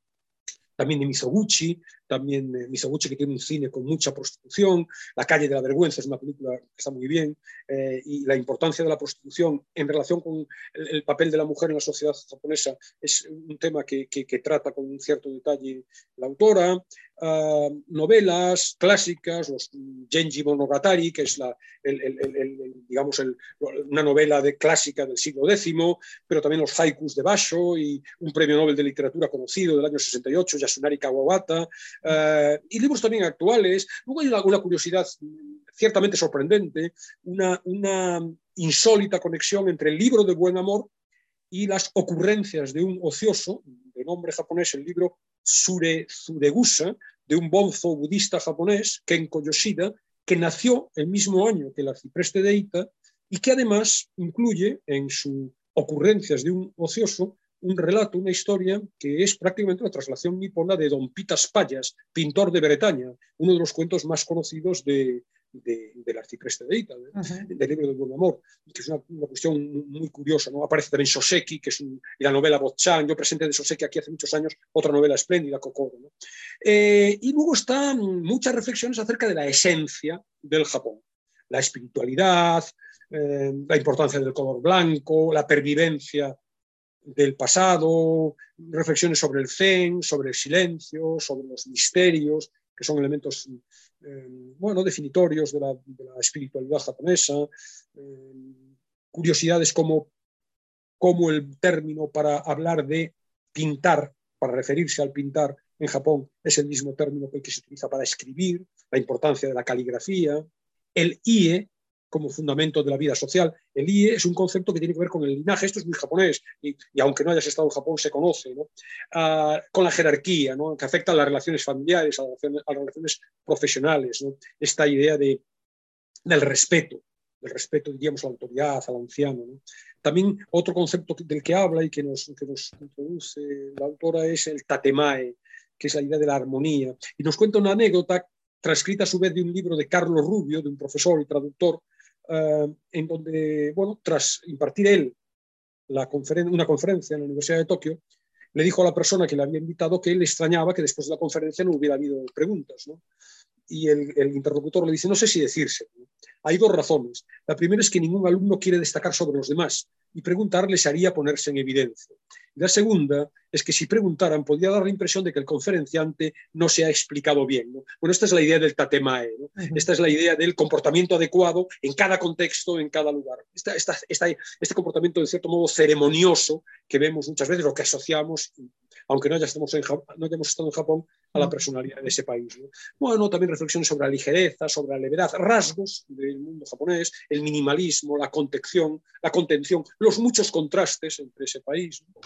también de Mizoguchi, también de Mizoguchi, que tiene un cine con mucha prostitución. La calle de la vergüenza es una película que está muy bien, eh, y la importancia de la prostitución en relación con el, el papel de la mujer en la sociedad japonesa es un tema que, que, que trata con un cierto detalle la autora. Uh, novelas clásicas, los Genji Monogatari, que es la, el, el, el, el, digamos el, una novela de, clásica del siglo décimo, pero también los haikus de Basho y un premio Nobel de literatura conocido del año sesenta y ocho, Yasunari Kawabata, uh, y libros también actuales. Luego hay una, una curiosidad ciertamente sorprendente, una, una insólita conexión entre el libro de buen amor y las ocurrencias de un ocioso, de nombre japonés, el libro Sure Tsuregusa, de un bonzo budista japonés, Kenko Yoshida, que nació el mismo año que el arcipreste de Ita y que además incluye en sus ocurrencias de un ocioso un relato, una historia que es prácticamente una traslación nipona de Don Pitas Payas, pintor de Bretaña, uno de los cuentos más conocidos de, de, del arcipreste de Ita, de, uh-huh. del libro del buen amor, que es una, una cuestión muy curiosa, ¿no? Aparece también Soseki, que es un, la novela Botchan. Yo presenté de Soseki aquí hace muchos años otra novela espléndida, Kokoro, ¿no? Eh, y luego están muchas reflexiones acerca de la esencia del Japón, la espiritualidad, eh, la importancia del color blanco, la pervivencia del pasado, reflexiones sobre el zen, sobre el silencio, sobre los misterios, que son elementos eh, bueno, definitorios de la, de la espiritualidad japonesa, eh, curiosidades como, como el término para hablar de pintar, para referirse al pintar en Japón, es el mismo término que se utiliza para escribir, la importancia de la caligrafía, el ie como fundamento de la vida social. El ie es un concepto que tiene que ver con el linaje, esto es muy japonés, y, y aunque no hayas estado en Japón se conoce, ¿no? Uh, con la jerarquía, ¿no? Que afecta a las relaciones familiares, a las relaciones, a las relaciones profesionales, ¿no? Esta idea de, del respeto, del respeto, diríamos, a la autoridad, al anciano, ¿no? También otro concepto del que habla y que nos, que nos introduce la autora es el tatemae, que es la idea de la armonía, y nos cuenta una anécdota transcrita a su vez de un libro de Carlos Rubio, de un profesor y traductor, Uh, en donde, bueno, tras impartir él la conferen- una conferencia en la Universidad de Tokio, le dijo a la persona que le había invitado que él extrañaba que después de la conferencia no hubiera habido preguntas, ¿no? Y el, el interlocutor le dice, no sé si decirse, ¿no? Hay dos razones. La primera es que ningún alumno quiere destacar sobre los demás y preguntar les haría ponerse en evidencia. Y la segunda es que si preguntaran podría dar la impresión de que el conferenciante no se ha explicado bien, ¿no? Bueno, esta es la idea del tatemae, ¿no? Uh-huh. Esta es la idea del comportamiento adecuado en cada contexto, en cada lugar. Esta, esta, esta, este comportamiento, de cierto modo, ceremonioso que vemos muchas veces, lo que asociamos, aunque no, ya estemos en Japón, no hayamos estado en Japón, a la personalidad de ese país, ¿no? Bueno, también reflexiones sobre la ligereza, sobre la levedad, rasgos del mundo japonés, el minimalismo, la contención, la contención, los muchos contrastes entre ese país, ¿no?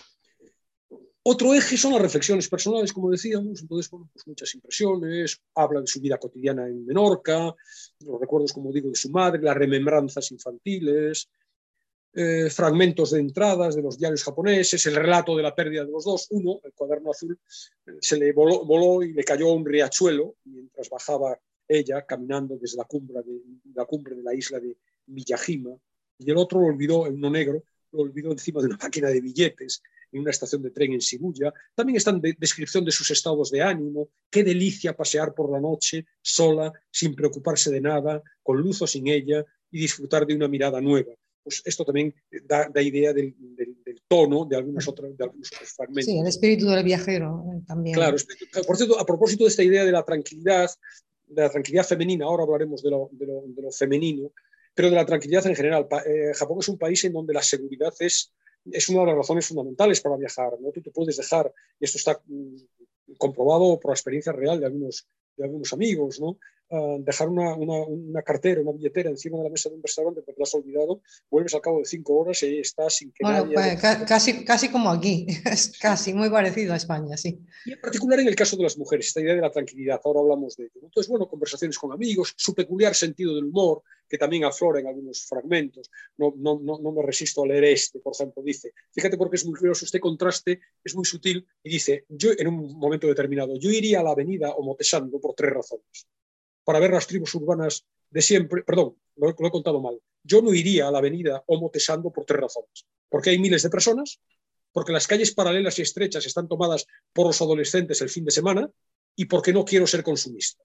Otro eje son las reflexiones personales, como decíamos, entonces, bueno, pues muchas impresiones, habla de su vida cotidiana en Menorca, los recuerdos, como digo, de su madre, las remembranzas infantiles, eh, fragmentos de entradas de los diarios japoneses, el relato de la pérdida de los dos. Uno, el cuaderno azul, eh, se le voló, voló y le cayó a un riachuelo mientras bajaba ella caminando desde la cumbre de la, cumbre de la isla de Miyajima, y el otro lo olvidó, en uno negro, lo olvidó encima de una máquina de billetes en una estación de tren en Shibuya. También está en de descripción de sus estados de ánimo, qué delicia pasear por la noche sola, sin preocuparse de nada, con luz o sin ella, y disfrutar de una mirada nueva. Pues esto también da, da idea del, del, del tono de, algunas otras, de algunos otros fragmentos. Sí, el espíritu del viajero eh, también. Claro, por cierto, a propósito de esta idea de la tranquilidad, de la tranquilidad femenina, ahora hablaremos de lo, de lo, de lo femenino, pero de la tranquilidad en general. Eh, Japón es un país en donde la seguridad es, es una de las razones fundamentales para viajar, ¿no? Tú te puedes dejar, y esto está mm, comprobado por la experiencia real de algunos, de algunos amigos, ¿no? Uh, dejar una, una, una cartera, una billetera encima de la mesa de un restaurante porque la has olvidado, vuelves al cabo de cinco horas y estás sin que bueno, nadie... Pues, ca casi, casi como aquí, es casi muy parecido a España, sí. Y en particular en el caso de las mujeres, esta idea de la tranquilidad, ahora hablamos de ello. Entonces, bueno, conversaciones con amigos, su peculiar sentido del humor, que también aflora en algunos fragmentos. No, no, no, no me resisto a leer este, por ejemplo, dice, fíjate porque es muy curioso, este contraste es muy sutil, y dice, yo en un momento determinado, yo iría a la avenida Omotesando por tres razones. Para ver las tribus urbanas de siempre, perdón, lo, lo he contado mal, yo no iría a la avenida Omotesando por tres razones, porque hay miles de personas, porque las calles paralelas y estrechas están tomadas por los adolescentes el fin de semana y porque no quiero ser consumista.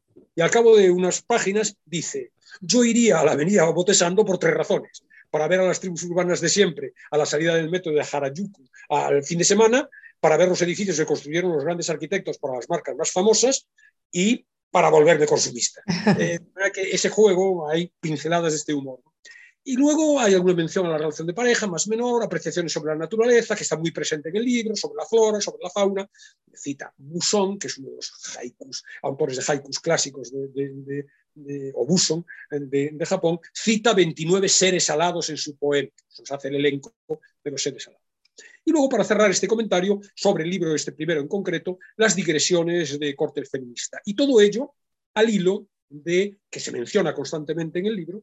Y al cabo de unas páginas dice, yo iría a la avenida Omotesando por tres razones, para ver a las tribus urbanas de siempre a la salida del metro de Harajuku al fin de semana, para ver los edificios que construyeron los grandes arquitectos para las marcas más famosas y para volverme consumista. Eh, que ese juego, hay pinceladas de este humor. Y luego hay alguna mención a la relación de pareja, más menor, apreciaciones sobre la naturaleza, que está muy presente en el libro, sobre la flora, sobre la fauna. Cita Buson, que es uno de los haikus, autores de haikus clásicos de, de, de, de o Buson, de, de Japón, cita veintinueve seres alados en su poema. Nos hace el elenco de los seres alados. Y luego, para cerrar este comentario sobre el libro, este primero en concreto, las digresiones de corte feminista. Y todo ello al hilo de, que se menciona constantemente en el libro,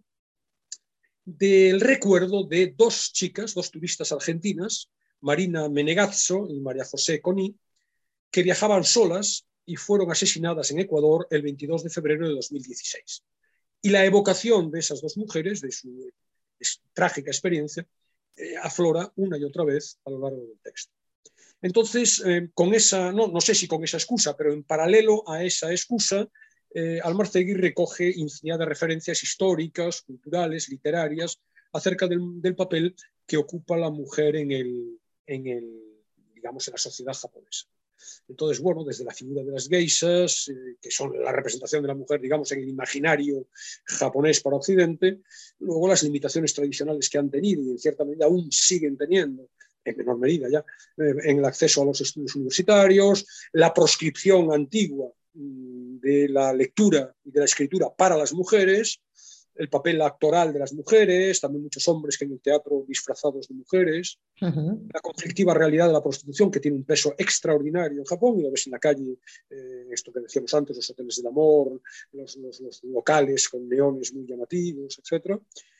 del recuerdo de dos chicas, dos turistas argentinas, Marina Menegazzo y María José Coni, que viajaban solas y fueron asesinadas en Ecuador el veintidós de febrero de dos mil dieciséis. Y la evocación de esas dos mujeres, de su, de su trágica experiencia, Eh, aflora una y otra vez a lo largo del texto. Entonces, eh, con esa, no, no sé si con esa excusa, pero en paralelo a esa excusa, eh, Almarcegui recoge infinidad de referencias históricas, culturales, literarias, acerca del, del papel que ocupa la mujer en, el, en, el, digamos, en la sociedad japonesa. Entonces, bueno, desde la figura de las geishas, eh, que son la representación de la mujer, digamos, en el imaginario japonés para Occidente, luego las limitaciones tradicionales que han tenido y en cierta medida aún siguen teniendo, en menor medida ya, eh, en el acceso a los estudios universitarios, la proscripción antigua mm, de la lectura y de la escritura para las mujeres, el papel actoral de las mujeres, también muchos hombres que en el teatro disfrazados de mujeres, uh-huh. La conflictiva realidad de la prostitución, que tiene un peso extraordinario en Japón, y lo ves en la calle, eh, esto que decíamos antes, los hoteles del amor, los, los, los locales con leones muy llamativos, etcétera.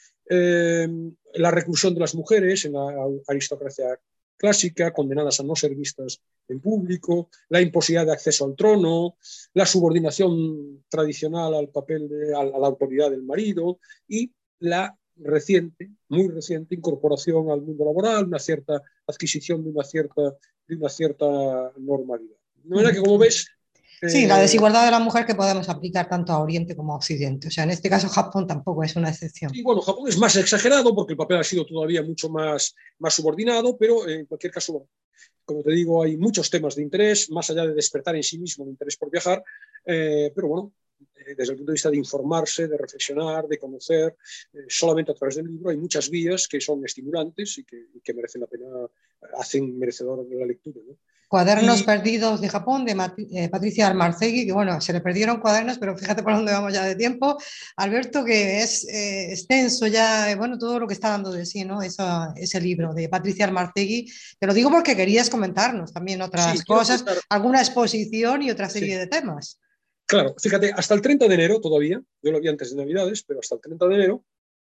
Eh, la reclusión de las mujeres en la aristocracia clásica, condenadas a no ser vistas en público, la imposibilidad de acceso al trono, la subordinación tradicional al papel de, a, a la autoridad del marido y la reciente, muy reciente incorporación al mundo laboral, una cierta adquisición de una cierta, de una cierta normalidad. De manera que, como ves, sí, la desigualdad de la mujer que podemos aplicar tanto a Oriente como a Occidente. O sea, en este caso Japón tampoco es una excepción. Sí, bueno, Japón es más exagerado porque el papel ha sido todavía mucho más, más subordinado, pero en cualquier caso, como te digo, hay muchos temas de interés, más allá de despertar en sí mismo el interés por viajar, eh, pero bueno, eh, desde el punto de vista de informarse, de reflexionar, de conocer, eh, solamente a través del libro hay muchas vías que son estimulantes y que, y que merecen la pena, hacen merecedor de la lectura, ¿no? Cuadernos y... perdidos de Japón, de Mat eh, Patricia Almarcegui, que bueno, se le perdieron cuadernos, pero fíjate por dónde vamos ya de tiempo. Alberto, que es eh, extenso ya, eh, bueno, todo lo que está dando de sí, ¿no? Eso, ese libro de Patricia Almarcegui. Te lo digo porque querías comentarnos también otras sí, cosas, comentar... alguna exposición y otra serie sí. de temas. Claro, fíjate, hasta el treinta de enero todavía, yo lo vi antes de Navidades, pero hasta el treinta de enero,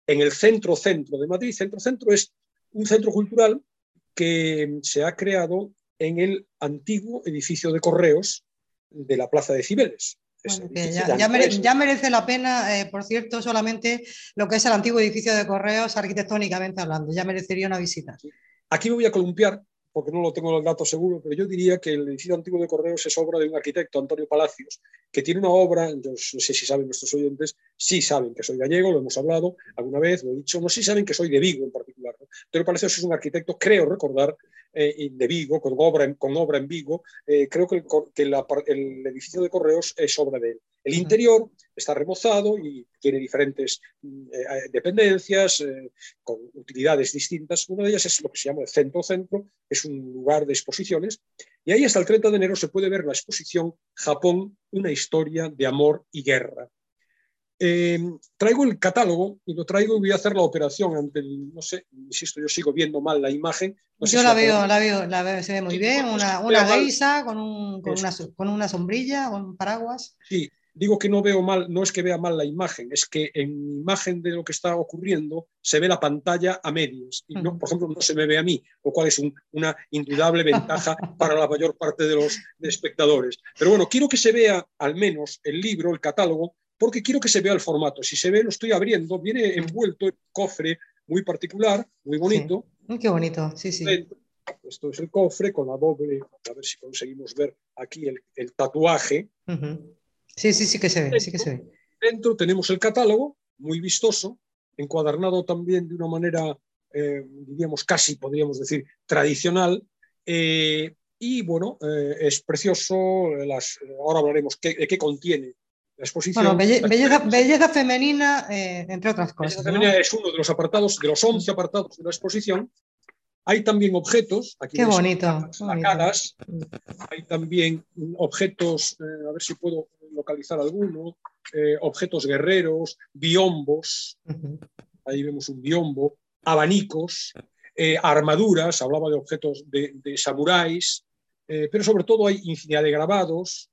en el centro-centro de Madrid. Centro-centro es un centro cultural que se ha creado en el antiguo edificio de correos de la Plaza de Cibeles. Bueno, que ya, ya, mere, ya merece la pena, eh, por cierto, solamente lo que es el antiguo edificio de correos arquitectónicamente hablando, ya merecería una visita. Aquí me voy a columpiar, porque no lo tengo el dato seguro, pero yo diría que el edificio antiguo de correos es obra de un arquitecto, Antonio Palacios, que tiene una obra, yo no sé si saben nuestros oyentes, sí saben que soy gallego, lo hemos hablado alguna vez, lo he dicho, no sé si saben que soy de Vigo en particular, ¿no? Antonio Palacios es un arquitecto, creo recordar, eh, de Vigo, con obra en, con obra en Vigo, eh, creo que, el, que la, el edificio de correos es obra de él. El interior está remozado y tiene diferentes eh, dependencias eh, con utilidades distintas. Una de ellas es lo que se llama el centro-centro, es un lugar de exposiciones, y ahí hasta el treinta de enero se puede ver la exposición Japón, una historia de amor y guerra. Eh, traigo el catálogo y lo traigo y voy a hacer la operación ante el, no sé, insisto, yo sigo viendo mal la imagen. No sé yo si la, la, veo, la, veo, la veo, se ve muy sí, bien, una, una geisha con, un, con, una, con una sombrilla, con un paraguas. Sí, digo que no veo mal, no es que vea mal la imagen, es que en imagen de lo que está ocurriendo se ve la pantalla a medias y no, por ejemplo, no se me ve a mí, lo cual es un, una indudable ventaja para la mayor parte de los de espectadores. Pero bueno, quiero que se vea al menos el libro, el catálogo, porque quiero que se vea el formato. Si se ve, lo estoy abriendo, viene envuelto en un cofre muy particular, muy bonito. Sí. Qué bonito, sí, sí. Esto es el cofre con la doble, a ver si conseguimos ver aquí el, el tatuaje. Uh-huh. Sí, sí, sí que se ve, dentro, sí que se ve. Dentro tenemos el catálogo, muy vistoso, encuadernado también de una manera, eh, diríamos casi, podríamos decir, tradicional. Eh, y bueno, eh, es precioso. Las, ahora hablaremos qué, de qué contiene la exposición. Bueno, belle, belleza, belleza femenina, eh, entre otras cosas. Belleza femenina, ¿no? Es uno de los apartados, de los once apartados de la exposición. Hay también objetos, aquí qué ves, bonito, lacadas, qué bonito. lacadas. Hay también objetos, eh, a ver si puedo localizar alguno, eh, objetos guerreros, biombos, uh-huh. Ahí vemos un biombo, abanicos, eh, armaduras, hablaba de objetos de, de samuráis, eh, pero sobre todo hay infinidad de grabados.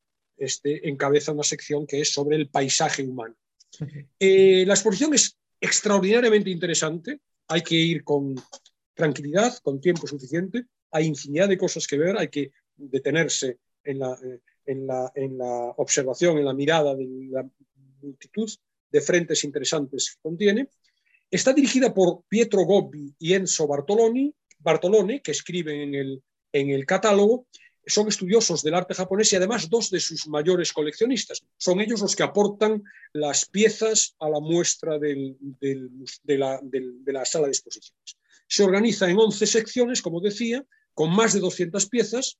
Este encabeza una sección que es sobre el paisaje humano. Uh-huh. Eh, la exposición es extraordinariamente interesante, hay que ir con tranquilidad, con tiempo suficiente, hay infinidad de cosas que ver, hay que detenerse en la, en la, en la observación, en la mirada de la multitud de frentes interesantes que contiene. Está dirigida por Pietro Gobbi y Enzo Bartoloni, Bartolone, que escriben en el, en el catálogo. Son estudiosos del arte japonés y además dos de sus mayores coleccionistas. Son ellos los que aportan las piezas a la muestra del, del, de, la, del, de la sala de exposiciones. Se organiza en once secciones, como decía, con más de doscientas piezas,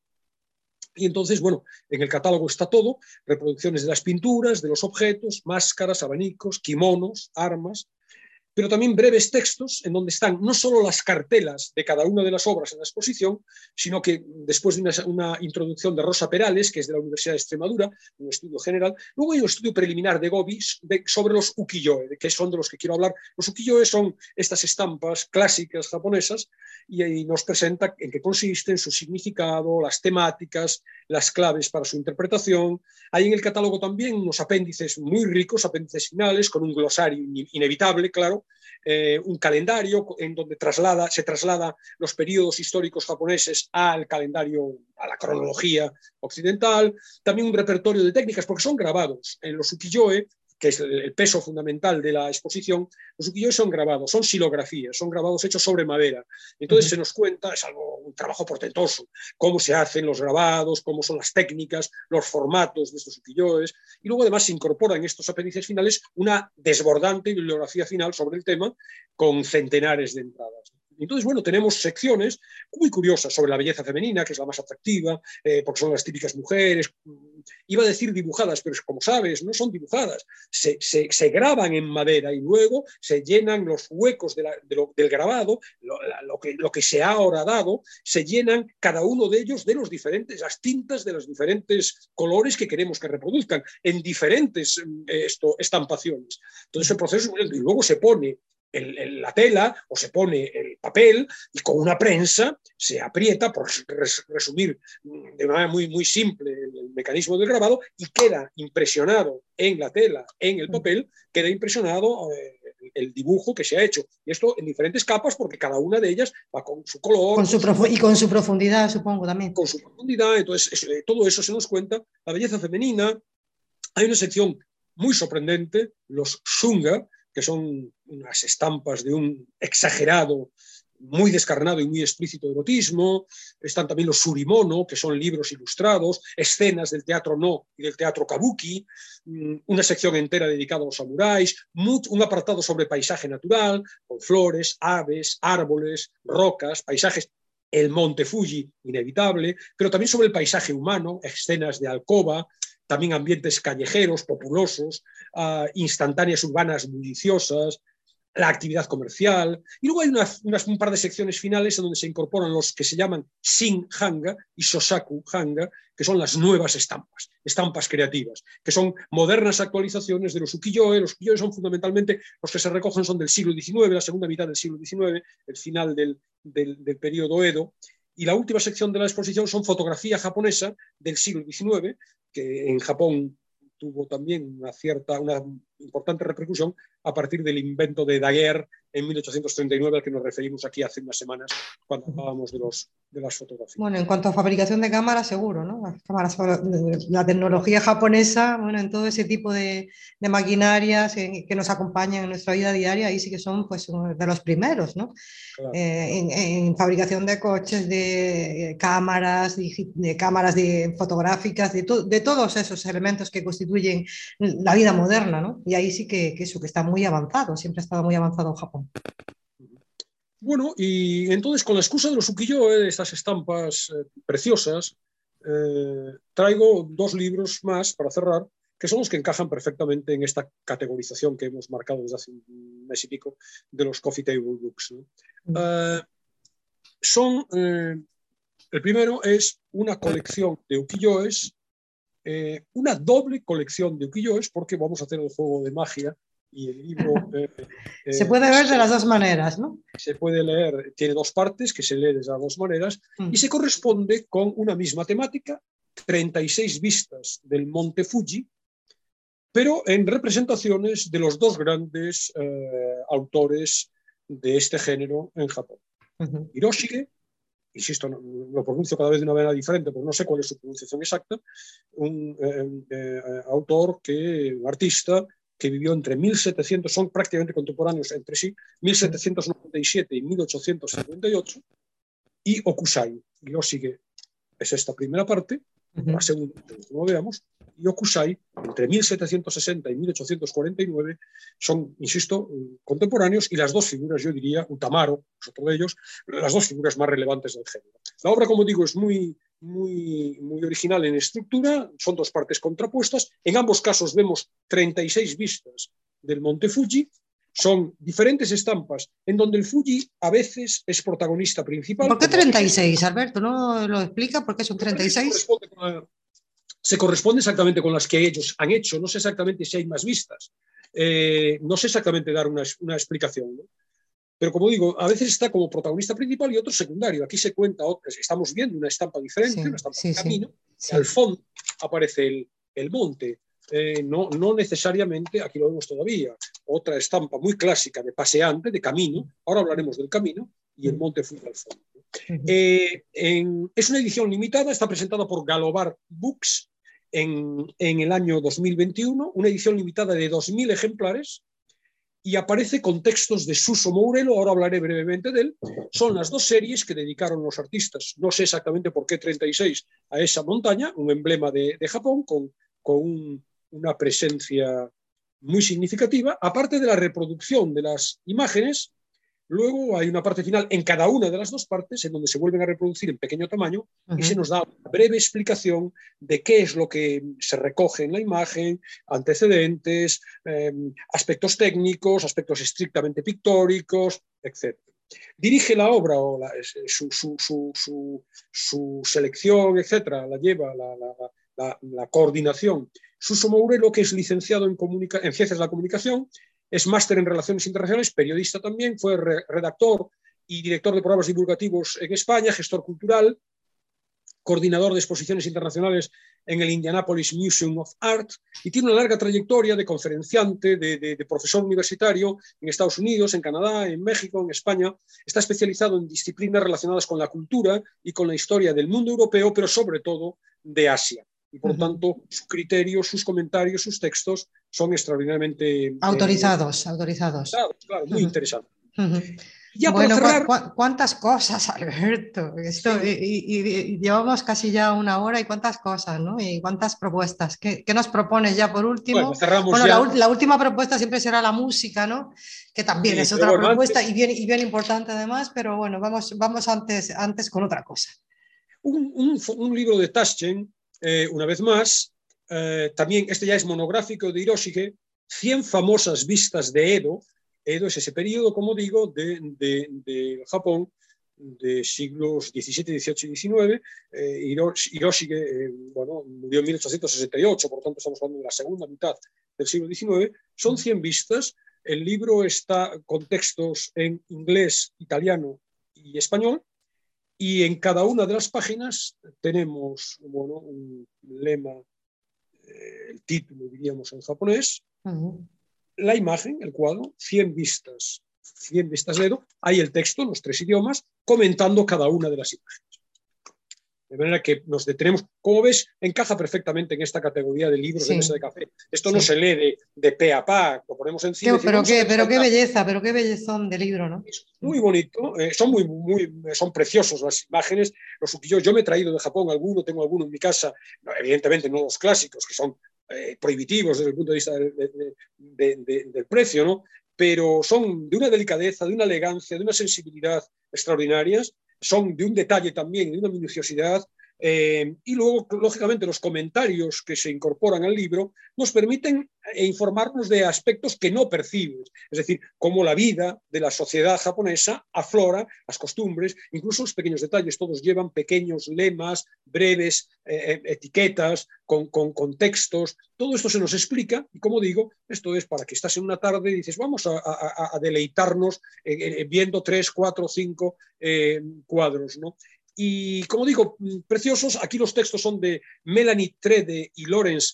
y entonces, bueno, en el catálogo está todo, reproducciones de las pinturas, de los objetos, máscaras, abanicos, kimonos, armas, pero también breves textos en donde están no solo las cartelas de cada una de las obras en la exposición, sino que después de una, una introducción de Rosa Perales, que es de la Universidad de Extremadura, un estudio general, luego hay un estudio preliminar de Gobbi de, sobre los ukiyo-e, que son de los que quiero hablar. Los ukiyo-e son estas estampas clásicas japonesas y ahí nos presenta en qué consisten, su significado, las temáticas, las claves para su interpretación. Hay en el catálogo también unos apéndices muy ricos, apéndices finales, con un glosario inevitable, claro, Eh, un calendario en donde traslada, se traslada los periodos históricos japoneses al calendario, a la cronología occidental, también un repertorio de técnicas, porque son grabados en los ukiyo-e, que es el peso fundamental de la exposición. Los ukiyo-e son grabados, son silografías, son grabados hechos sobre madera. Entonces uh-huh. se nos cuenta, es algo, un trabajo portentoso, cómo se hacen los grabados, cómo son las técnicas, los formatos de estos ukiyo-es, y luego además se incorpora en estos apéndices finales una desbordante bibliografía final sobre el tema, con centenares de entradas. Entonces, bueno, tenemos secciones muy curiosas sobre la belleza femenina, que es la más atractiva, eh, porque son las típicas mujeres. Iba a decir dibujadas, pero como sabes, no son dibujadas. Se, se, se graban en madera y luego se llenan los huecos de la, de lo, del grabado, lo, la, lo, que, lo que se ha horadado, se llenan cada uno de ellos de los diferentes, las tintas de los diferentes colores que queremos que reproduzcan en diferentes eh, esto, estampaciones. Entonces, el proceso, y luego se pone El, el, la tela o se pone el papel y con una prensa se aprieta, por res, resumir de una manera muy, muy simple el, el mecanismo del grabado, y queda impresionado en la tela, en el papel, queda impresionado eh, el, el dibujo que se ha hecho. Y esto en diferentes capas, porque cada una de ellas va con su color. Con su con su... Y con su profundidad, supongo, también. Con su profundidad. Entonces, eso, todo eso se nos cuenta. La belleza femenina. Hay una sección muy sorprendente, los shunga, que son unas estampas de un exagerado, muy descarnado y muy explícito erotismo. Están también los surimono, que son libros ilustrados, escenas del teatro no y del teatro kabuki, una sección entera dedicada a los samuráis, un apartado sobre paisaje natural, con flores, aves, árboles, rocas, paisajes, el monte Fuji, inevitable, pero también sobre el paisaje humano, escenas de alcoba, también ambientes callejeros, populosos, uh, instantáneas urbanas bulliciosas, la actividad comercial, y luego hay unas, unas, un par de secciones finales en donde se incorporan los que se llaman Shin Hanga y Shosaku Hanga, que son las nuevas estampas, estampas creativas, que son modernas actualizaciones de los ukiyo-e. Los ukiyo-e son fundamentalmente, los que se recogen son del siglo diecinueve, la segunda mitad del siglo diecinueve, el final del, del, del periodo Edo, y la última sección de la exposición son fotografía japonesa del siglo diecinueve, que en Japón tuvo también una cierta, una importante repercusión a partir del invento de Daguerre en mil ochocientos treinta y nueve, al que nos referimos aquí hace unas semanas cuando hablábamos de, los, de las fotografías. Bueno, en cuanto a fabricación de cámaras, seguro, ¿no? Las cámaras, la tecnología japonesa, bueno, en todo ese tipo de, de maquinarias que nos acompañan en nuestra vida diaria, ahí sí que son, pues, de los primeros, ¿no? Claro, eh, en, en fabricación de coches, de cámaras, de, de cámaras de fotográficas, de, to, de todos esos elementos que constituyen la vida moderna, ¿no? Y ahí sí que, que eso, que está muy avanzado, siempre ha estado muy avanzado Japón. Bueno, y entonces con la excusa de los ukiyo-e, de estas estampas eh, preciosas, eh, traigo dos libros más para cerrar, que son los que encajan perfectamente en esta categorización que hemos marcado desde hace un mes y pico de los coffee table books, ¿no? Uh, son, eh, el primero es una colección de ukiyo-es, eh, una doble colección de ukiyo-es, porque vamos a hacer el juego de magia y el libro... Eh, eh, se puede ver de las dos maneras, ¿no? Se puede leer, tiene dos partes que se lee de las dos maneras mm. y se corresponde con una misma temática, treinta y seis vistas del monte Fuji, pero en representaciones de los dos grandes eh, autores de este género en Japón. Uh-huh. Hiroshige, insisto, no, lo pronuncio cada vez de una manera diferente porque no sé cuál es su pronunciación exacta, un eh, eh, autor, que, un artista que vivió entre mil setecientos, son prácticamente contemporáneos entre sí, mil setecientos noventa y siete y mil ochocientos cincuenta y ocho, y Okusai. Hiroshige es esta primera parte, uh-huh. La segunda, como veamos, y Okusai, entre mil setecientos sesenta y mil ochocientos cuarenta y nueve, son, insisto, contemporáneos, y las dos figuras, yo diría, Utamaro, es otro de ellos, las dos figuras más relevantes del género. La obra, como digo, es muy, muy, muy original en estructura, son dos partes contrapuestas, en ambos casos vemos treinta y seis vistas del monte Fuji, son diferentes estampas en donde el Fuji a veces es protagonista principal. ¿Por qué treinta y seis, Alberto? ¿No lo explica por qué son treinta y seis? Se corresponde, con la, se corresponde exactamente con las que ellos han hecho, no sé exactamente si hay más vistas, eh, no sé exactamente dar una, una explicación, ¿no? Pero como digo, a veces está como protagonista principal y otro secundario. Aquí se cuenta, estamos viendo una estampa diferente, sí, una estampa sí, de camino, sí, sí. Al fondo aparece el, el monte. Eh, no, no necesariamente, aquí lo vemos todavía, otra estampa muy clásica de paseante, de camino, ahora hablaremos del camino, y el monte Fuji al fondo. Uh-huh. Eh, en, es una edición limitada, está presentada por Galobar Books en, en el año dos mil veintiuno, una edición limitada de dos mil ejemplares, y aparece con textos de Suso Mourelo, ahora hablaré brevemente de él. Son las dos series que dedicaron los artistas, no sé exactamente por qué treinta y seis, a esa montaña, un emblema de, de Japón, con, con un, una presencia muy significativa, aparte de la reproducción de las imágenes. Luego hay una parte final en cada una de las dos partes en donde se vuelven a reproducir en pequeño tamaño. Uh-huh. Y se nos da una breve explicación de qué es lo que se recoge en la imagen, antecedentes, eh, aspectos técnicos, aspectos estrictamente pictóricos, etcétera. Dirige la obra o la, su, su, su, su, su selección, etcétera, la lleva la, la, la, la coordinación Suso Mourelo, que es licenciado en, comunica- en Ciencias de la Comunicación. Es máster en Relaciones Internacionales, periodista también, fue re- redactor y director de programas divulgativos en España, gestor cultural, coordinador de exposiciones internacionales en el Indianapolis Museum of Art y tiene una larga trayectoria de conferenciante, de, de, de profesor universitario en Estados Unidos, en Canadá, en México, en España. Está especializado en disciplinas relacionadas con la cultura y con la historia del mundo europeo, pero sobre todo de Asia. Y por lo tanto, su criterio, sus comentarios, sus textos son extraordinariamente... Autorizados, eh, autorizados. Claro, muy Uh-huh. interesantes. Uh-huh. Ya bueno, para cerrar... ¿cu cu cuántas cosas, Alberto? Esto, sí. y, y, y llevamos casi ya una hora y cuántas cosas, ¿no? Y cuántas propuestas. ¿Qué, qué nos propones ya por último? Bueno, cerramos bueno ya. La, la última propuesta siempre será la música, ¿no? Que también sí, es otra bueno, propuesta antes... y, bien, y bien importante además, pero bueno, vamos, vamos antes, antes con otra cosa. Un, un, un libro de Taschen, eh, una vez más, eh, también este ya es monográfico de Hiroshige, cien famosas vistas de Edo. Edo es ese periodo, como digo, de, de, de Japón, de siglos diecisiete, dieciocho y diecinueve. Eh, Hiroshige eh, bueno, murió en mil ochocientos sesenta y ocho, por lo tanto estamos hablando de la segunda mitad del siglo diecinueve. Son cien vistas. El libro está con textos en inglés, italiano y español. Y en cada una de las páginas tenemos bueno, un lema, eh, el título diríamos en japonés, uh-huh. la imagen, el cuadro, cien vistas, cien vistas de Edo, hay el texto en los tres idiomas comentando cada una de las imágenes. De manera que nos detenemos. Como ves, encaja perfectamente en esta categoría de libros sí. de mesa de café. Esto sí. no se lee de, de pe a pa, lo ponemos encima. Qué, pero qué, pero qué belleza, pero qué bellezón de libro, ¿no? Es muy bonito, eh, son, muy, muy, son preciosos las imágenes. Los ukiyo, yo me he traído de Japón alguno, tengo alguno en mi casa, no, evidentemente no los clásicos, que son eh, prohibitivos desde el punto de vista de, de, de, de, del precio, ¿no? Pero son de una delicadeza, de una elegancia, de una sensibilidad extraordinarias. Son de un detalle también, de una minuciosidad, eh, y luego, lógicamente, los comentarios que se incorporan al libro nos permiten informarnos de aspectos que no percibes, es decir, cómo la vida de la sociedad japonesa aflora, las costumbres, incluso los pequeños detalles, todos llevan pequeños lemas, breves eh, etiquetas, con, con, con textos, todo esto se nos explica, y como digo, esto es para que estás en una tarde y dices, vamos a, a, a deleitarnos eh, eh, viendo tres, cuatro, cinco eh, cuadros, ¿no? Y como digo, preciosos. Aquí los textos son de Melanie Trede y Lawrence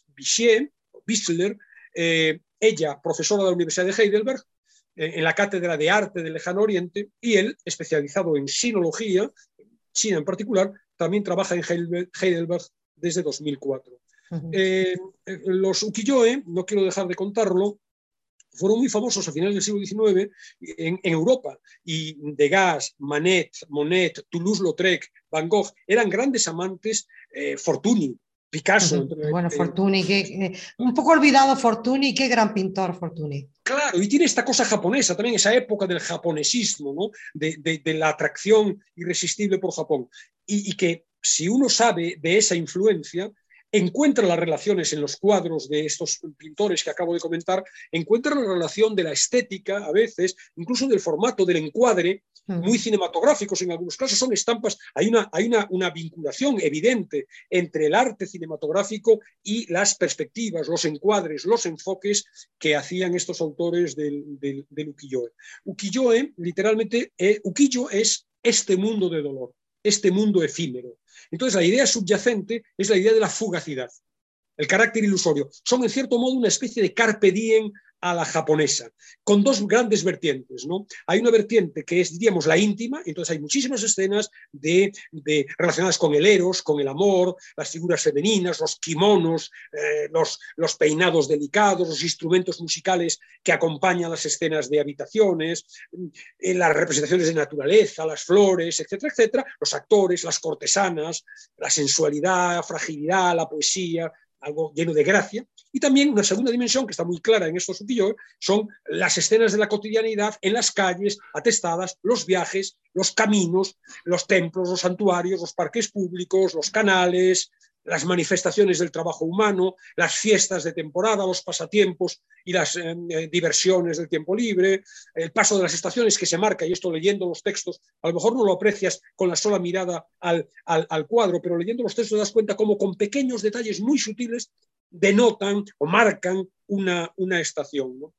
Bichler, eh, ella profesora de la Universidad de Heidelberg, eh, en la Cátedra de Arte del Lejano Oriente, y él, especializado en sinología, China en particular, también trabaja en Heidelberg desde dos mil cuatro. Uh-huh. eh, los ukiyo-e, no quiero dejar de contarlo, fueron muy famosos a finales del siglo diecinueve en, en Europa, y Degas, Manet, Monet, Toulouse-Lautrec, Van Gogh eran grandes amantes, eh, Fortuny, Picasso. Uh-huh. Entre, bueno, eh, Fortuny, que, eh, un poco olvidado Fortuny, qué gran pintor Fortuny. Claro, y tiene esta cosa japonesa también, esa época del japonesismo, ¿no? de, de, de la atracción irresistible por Japón, y, y que si uno sabe de esa influencia, encuentra las relaciones en los cuadros de estos pintores que acabo de comentar, encuentra la relación de la estética, a veces, incluso del formato del encuadre, muy cinematográficos en algunos casos, son estampas, hay una, hay una, una vinculación evidente entre el arte cinematográfico y las perspectivas, los encuadres, los enfoques que hacían estos autores del, del, del ukiyo-e. Ukiyo-e, literalmente, eh, ukiyo es este mundo de dolor, este mundo efímero. Entonces, la idea subyacente es la idea de la fugacidad, el carácter ilusorio. Son, en cierto modo, una especie de carpe diem a la japonesa, con dos grandes vertientes, ¿no? Hay una vertiente que es, diríamos, la íntima, entonces hay muchísimas escenas de, de, relacionadas con el eros, con el amor, las figuras femeninas, los kimonos, eh, los, los peinados delicados, los instrumentos musicales que acompañan las escenas de habitaciones, eh, las representaciones de naturaleza, las flores, etcétera, etcétera, los actores, las cortesanas, la sensualidad, fragilidad, la poesía, algo lleno de gracia, y también una segunda dimensión que está muy clara en estos ukiyo son las escenas de la cotidianidad en las calles atestadas, los viajes, los caminos, los templos, los santuarios, los parques públicos, los canales, las manifestaciones del trabajo humano, las fiestas de temporada, los pasatiempos y las eh, diversiones del tiempo libre, el paso de las estaciones que se marca, y esto leyendo los textos, a lo mejor no lo aprecias con la sola mirada al, al, al cuadro, pero leyendo los textos te das cuenta cómo con pequeños detalles muy sutiles denotan o marcan una, una estación, ¿no?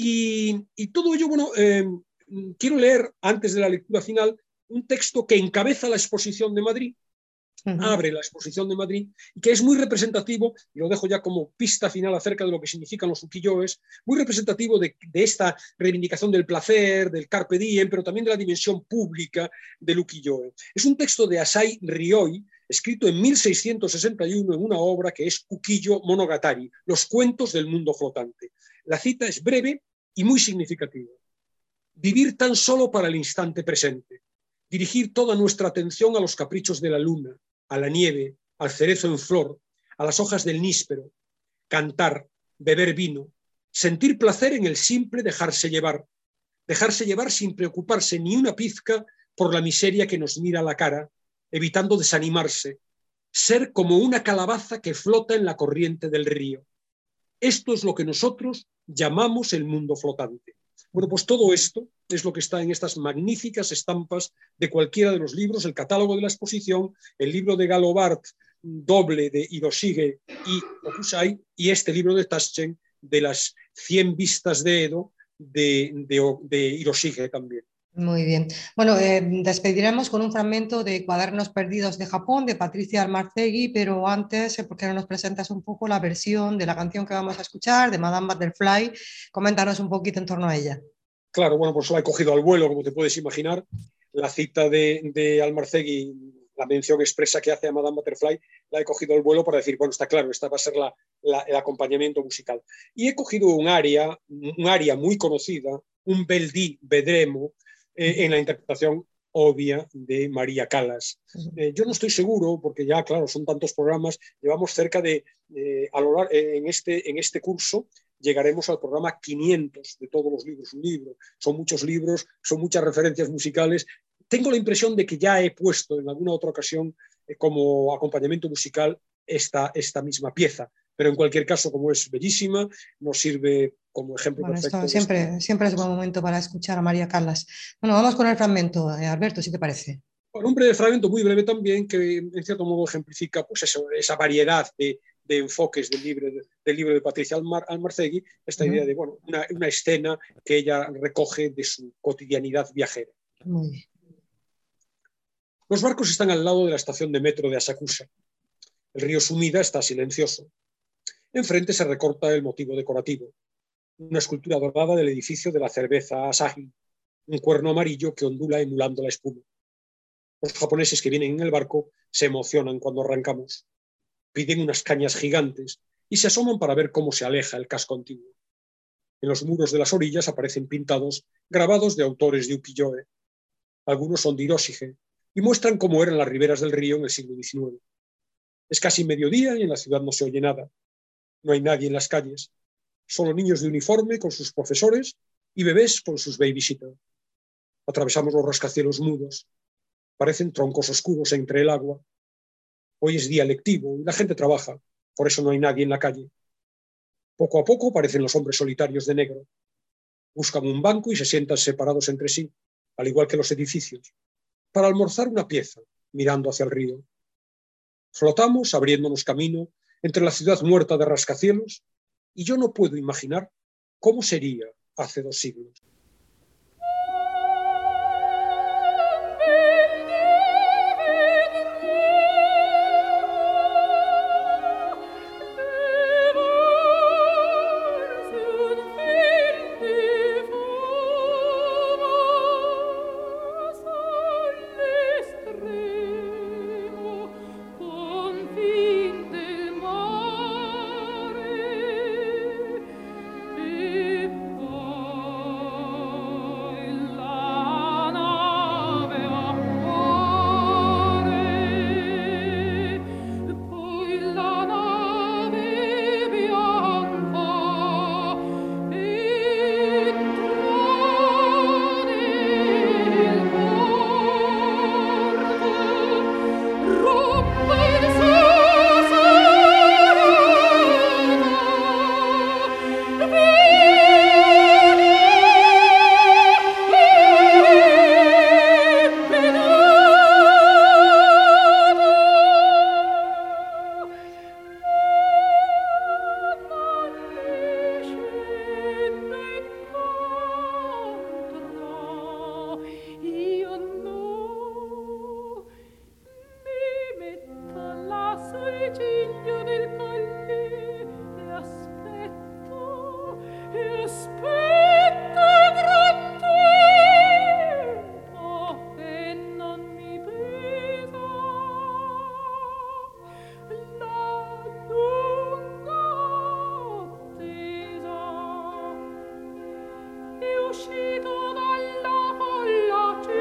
Y, y todo ello, bueno, eh, quiero leer antes de la lectura final un texto que encabeza la exposición de Madrid, Uh-huh. Abre la exposición de Madrid y que es muy representativo, y lo dejo ya como pista final acerca de lo que significan los ukiyo-es, muy representativo de, de esta reivindicación del placer, del carpe diem, pero también de la dimensión pública del ukiyo-e. Es un texto de Asai Ryoi, escrito en mil seiscientos sesenta y uno en una obra que es Ukiyo Monogatari, los cuentos del mundo flotante. La cita es breve y muy significativa. Vivir tan solo para el instante presente, dirigir toda nuestra atención a los caprichos de la luna, a la nieve, al cerezo en flor, a las hojas del níspero, cantar, beber vino, sentir placer en el simple dejarse llevar, dejarse llevar sin preocuparse ni una pizca por la miseria que nos mira a la cara, evitando desanimarse, ser como una calabaza que flota en la corriente del río. Esto es lo que nosotros llamamos el mundo flotante. Bueno, pues todo esto es lo que está en estas magníficas estampas de cualquiera de los libros, el catálogo de la exposición, el libro de Galo Bart, doble de Hiroshige y Hokusai, y este libro de Taschen de las cien vistas de Edo de, de, de Hiroshige también. Muy bien. Bueno, eh, despediremos con un fragmento de Cuadernos Perdidos de Japón, de Patricia Almarcegui, pero antes, eh, ¿por qué no nos presentas un poco la versión de la canción que vamos a escuchar, de Madame Butterfly? Coméntanos un poquito en torno a ella. Claro, bueno, pues la he cogido al vuelo, como te puedes imaginar. La cita de, de Almarcegui, la mención expresa que hace a Madame Butterfly, la he cogido al vuelo para decir, bueno, está claro, esta va a ser la, la, el acompañamiento musical. Y he cogido un aria, un aria muy conocida, un bel di vedremo, eh, en la interpretación obvia de María Callas. Eh, yo no estoy seguro, porque ya, claro, son tantos programas, llevamos cerca de, eh, a lo largo, eh, en, este, en este curso, llegaremos al programa quinientos de todos los libros, un libro. Son muchos libros, son muchas referencias musicales. Tengo la impresión de que ya he puesto en alguna otra ocasión eh, como acompañamiento musical esta, esta misma pieza, pero en cualquier caso, como es bellísima, nos sirve como ejemplo bueno, perfecto. Esto siempre, esto. siempre es buen momento para escuchar a María Callas. Bueno, vamos con el fragmento, eh, Alberto, si te parece. Bueno, un breve fragmento muy breve también que en cierto modo ejemplifica pues eso, esa variedad de, de enfoques del libro de, del libro de Patricia Almar, Almarcegui, esta uh-huh. idea de bueno, una, una escena que ella recoge de su cotidianidad viajera. Muy bien. Los barcos están al lado de la estación de metro de Asakusa. El río Sumida está silencioso. Enfrente se recorta el motivo decorativo, una escultura dorada del edificio de la cerveza Asahi, un cuerno amarillo que ondula emulando la espuma. Los japoneses que vienen en el barco se emocionan cuando arrancamos. Piden unas cañas gigantes y se asoman para ver cómo se aleja el casco antiguo. En los muros de las orillas aparecen pintados grabados de autores de ukiyo-e. Algunos son de Hiroshige y muestran cómo eran las riberas del río en el siglo diecinueve. Es casi mediodía y en la ciudad no se oye nada. No hay nadie en las calles, solo niños de uniforme con sus profesores y bebés con sus babysitters. Atravesamos los rascacielos mudos. Parecen troncos oscuros entre el agua. Hoy es día lectivo y la gente trabaja, por eso no hay nadie en la calle. Poco a poco aparecen los hombres solitarios de negro. Buscan un banco y se sientan separados entre sí, al igual que los edificios, para almorzar una pieza, mirando hacia el río. Flotamos, abriéndonos camino, entre la ciudad muerta de rascacielos, y yo no puedo imaginar cómo sería hace dos siglos. Oh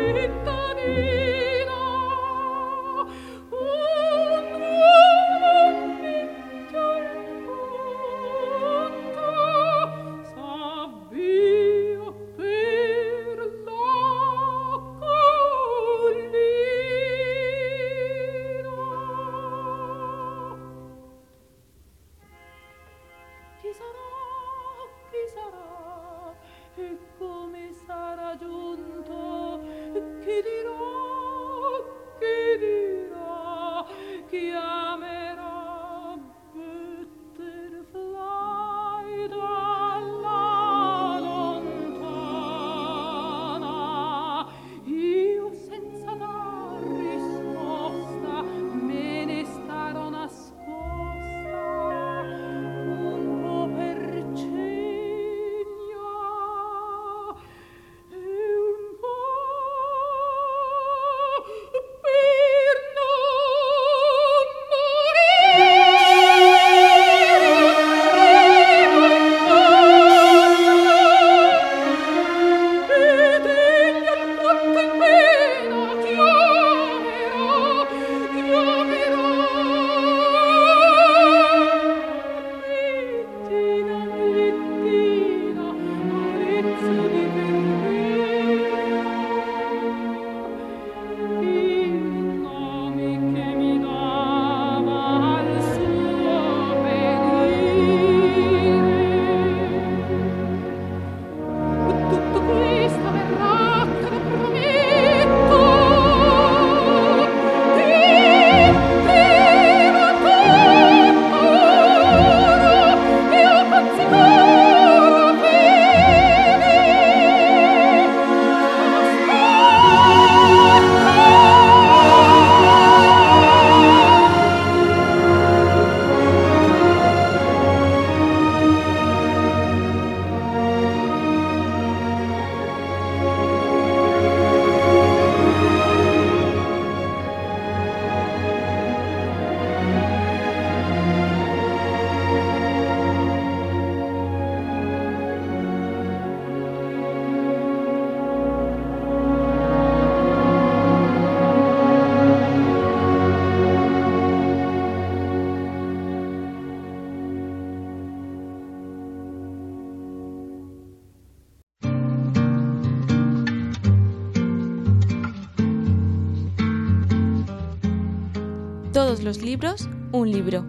Todos los libros, un libro.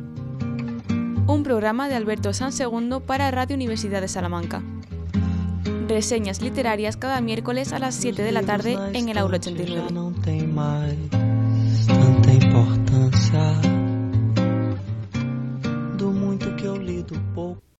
Un programa de Alberto San Segundo para Radio Universidad de Salamanca. Reseñas literarias cada miércoles a las siete de la tarde en el Aula ochenta y nueve.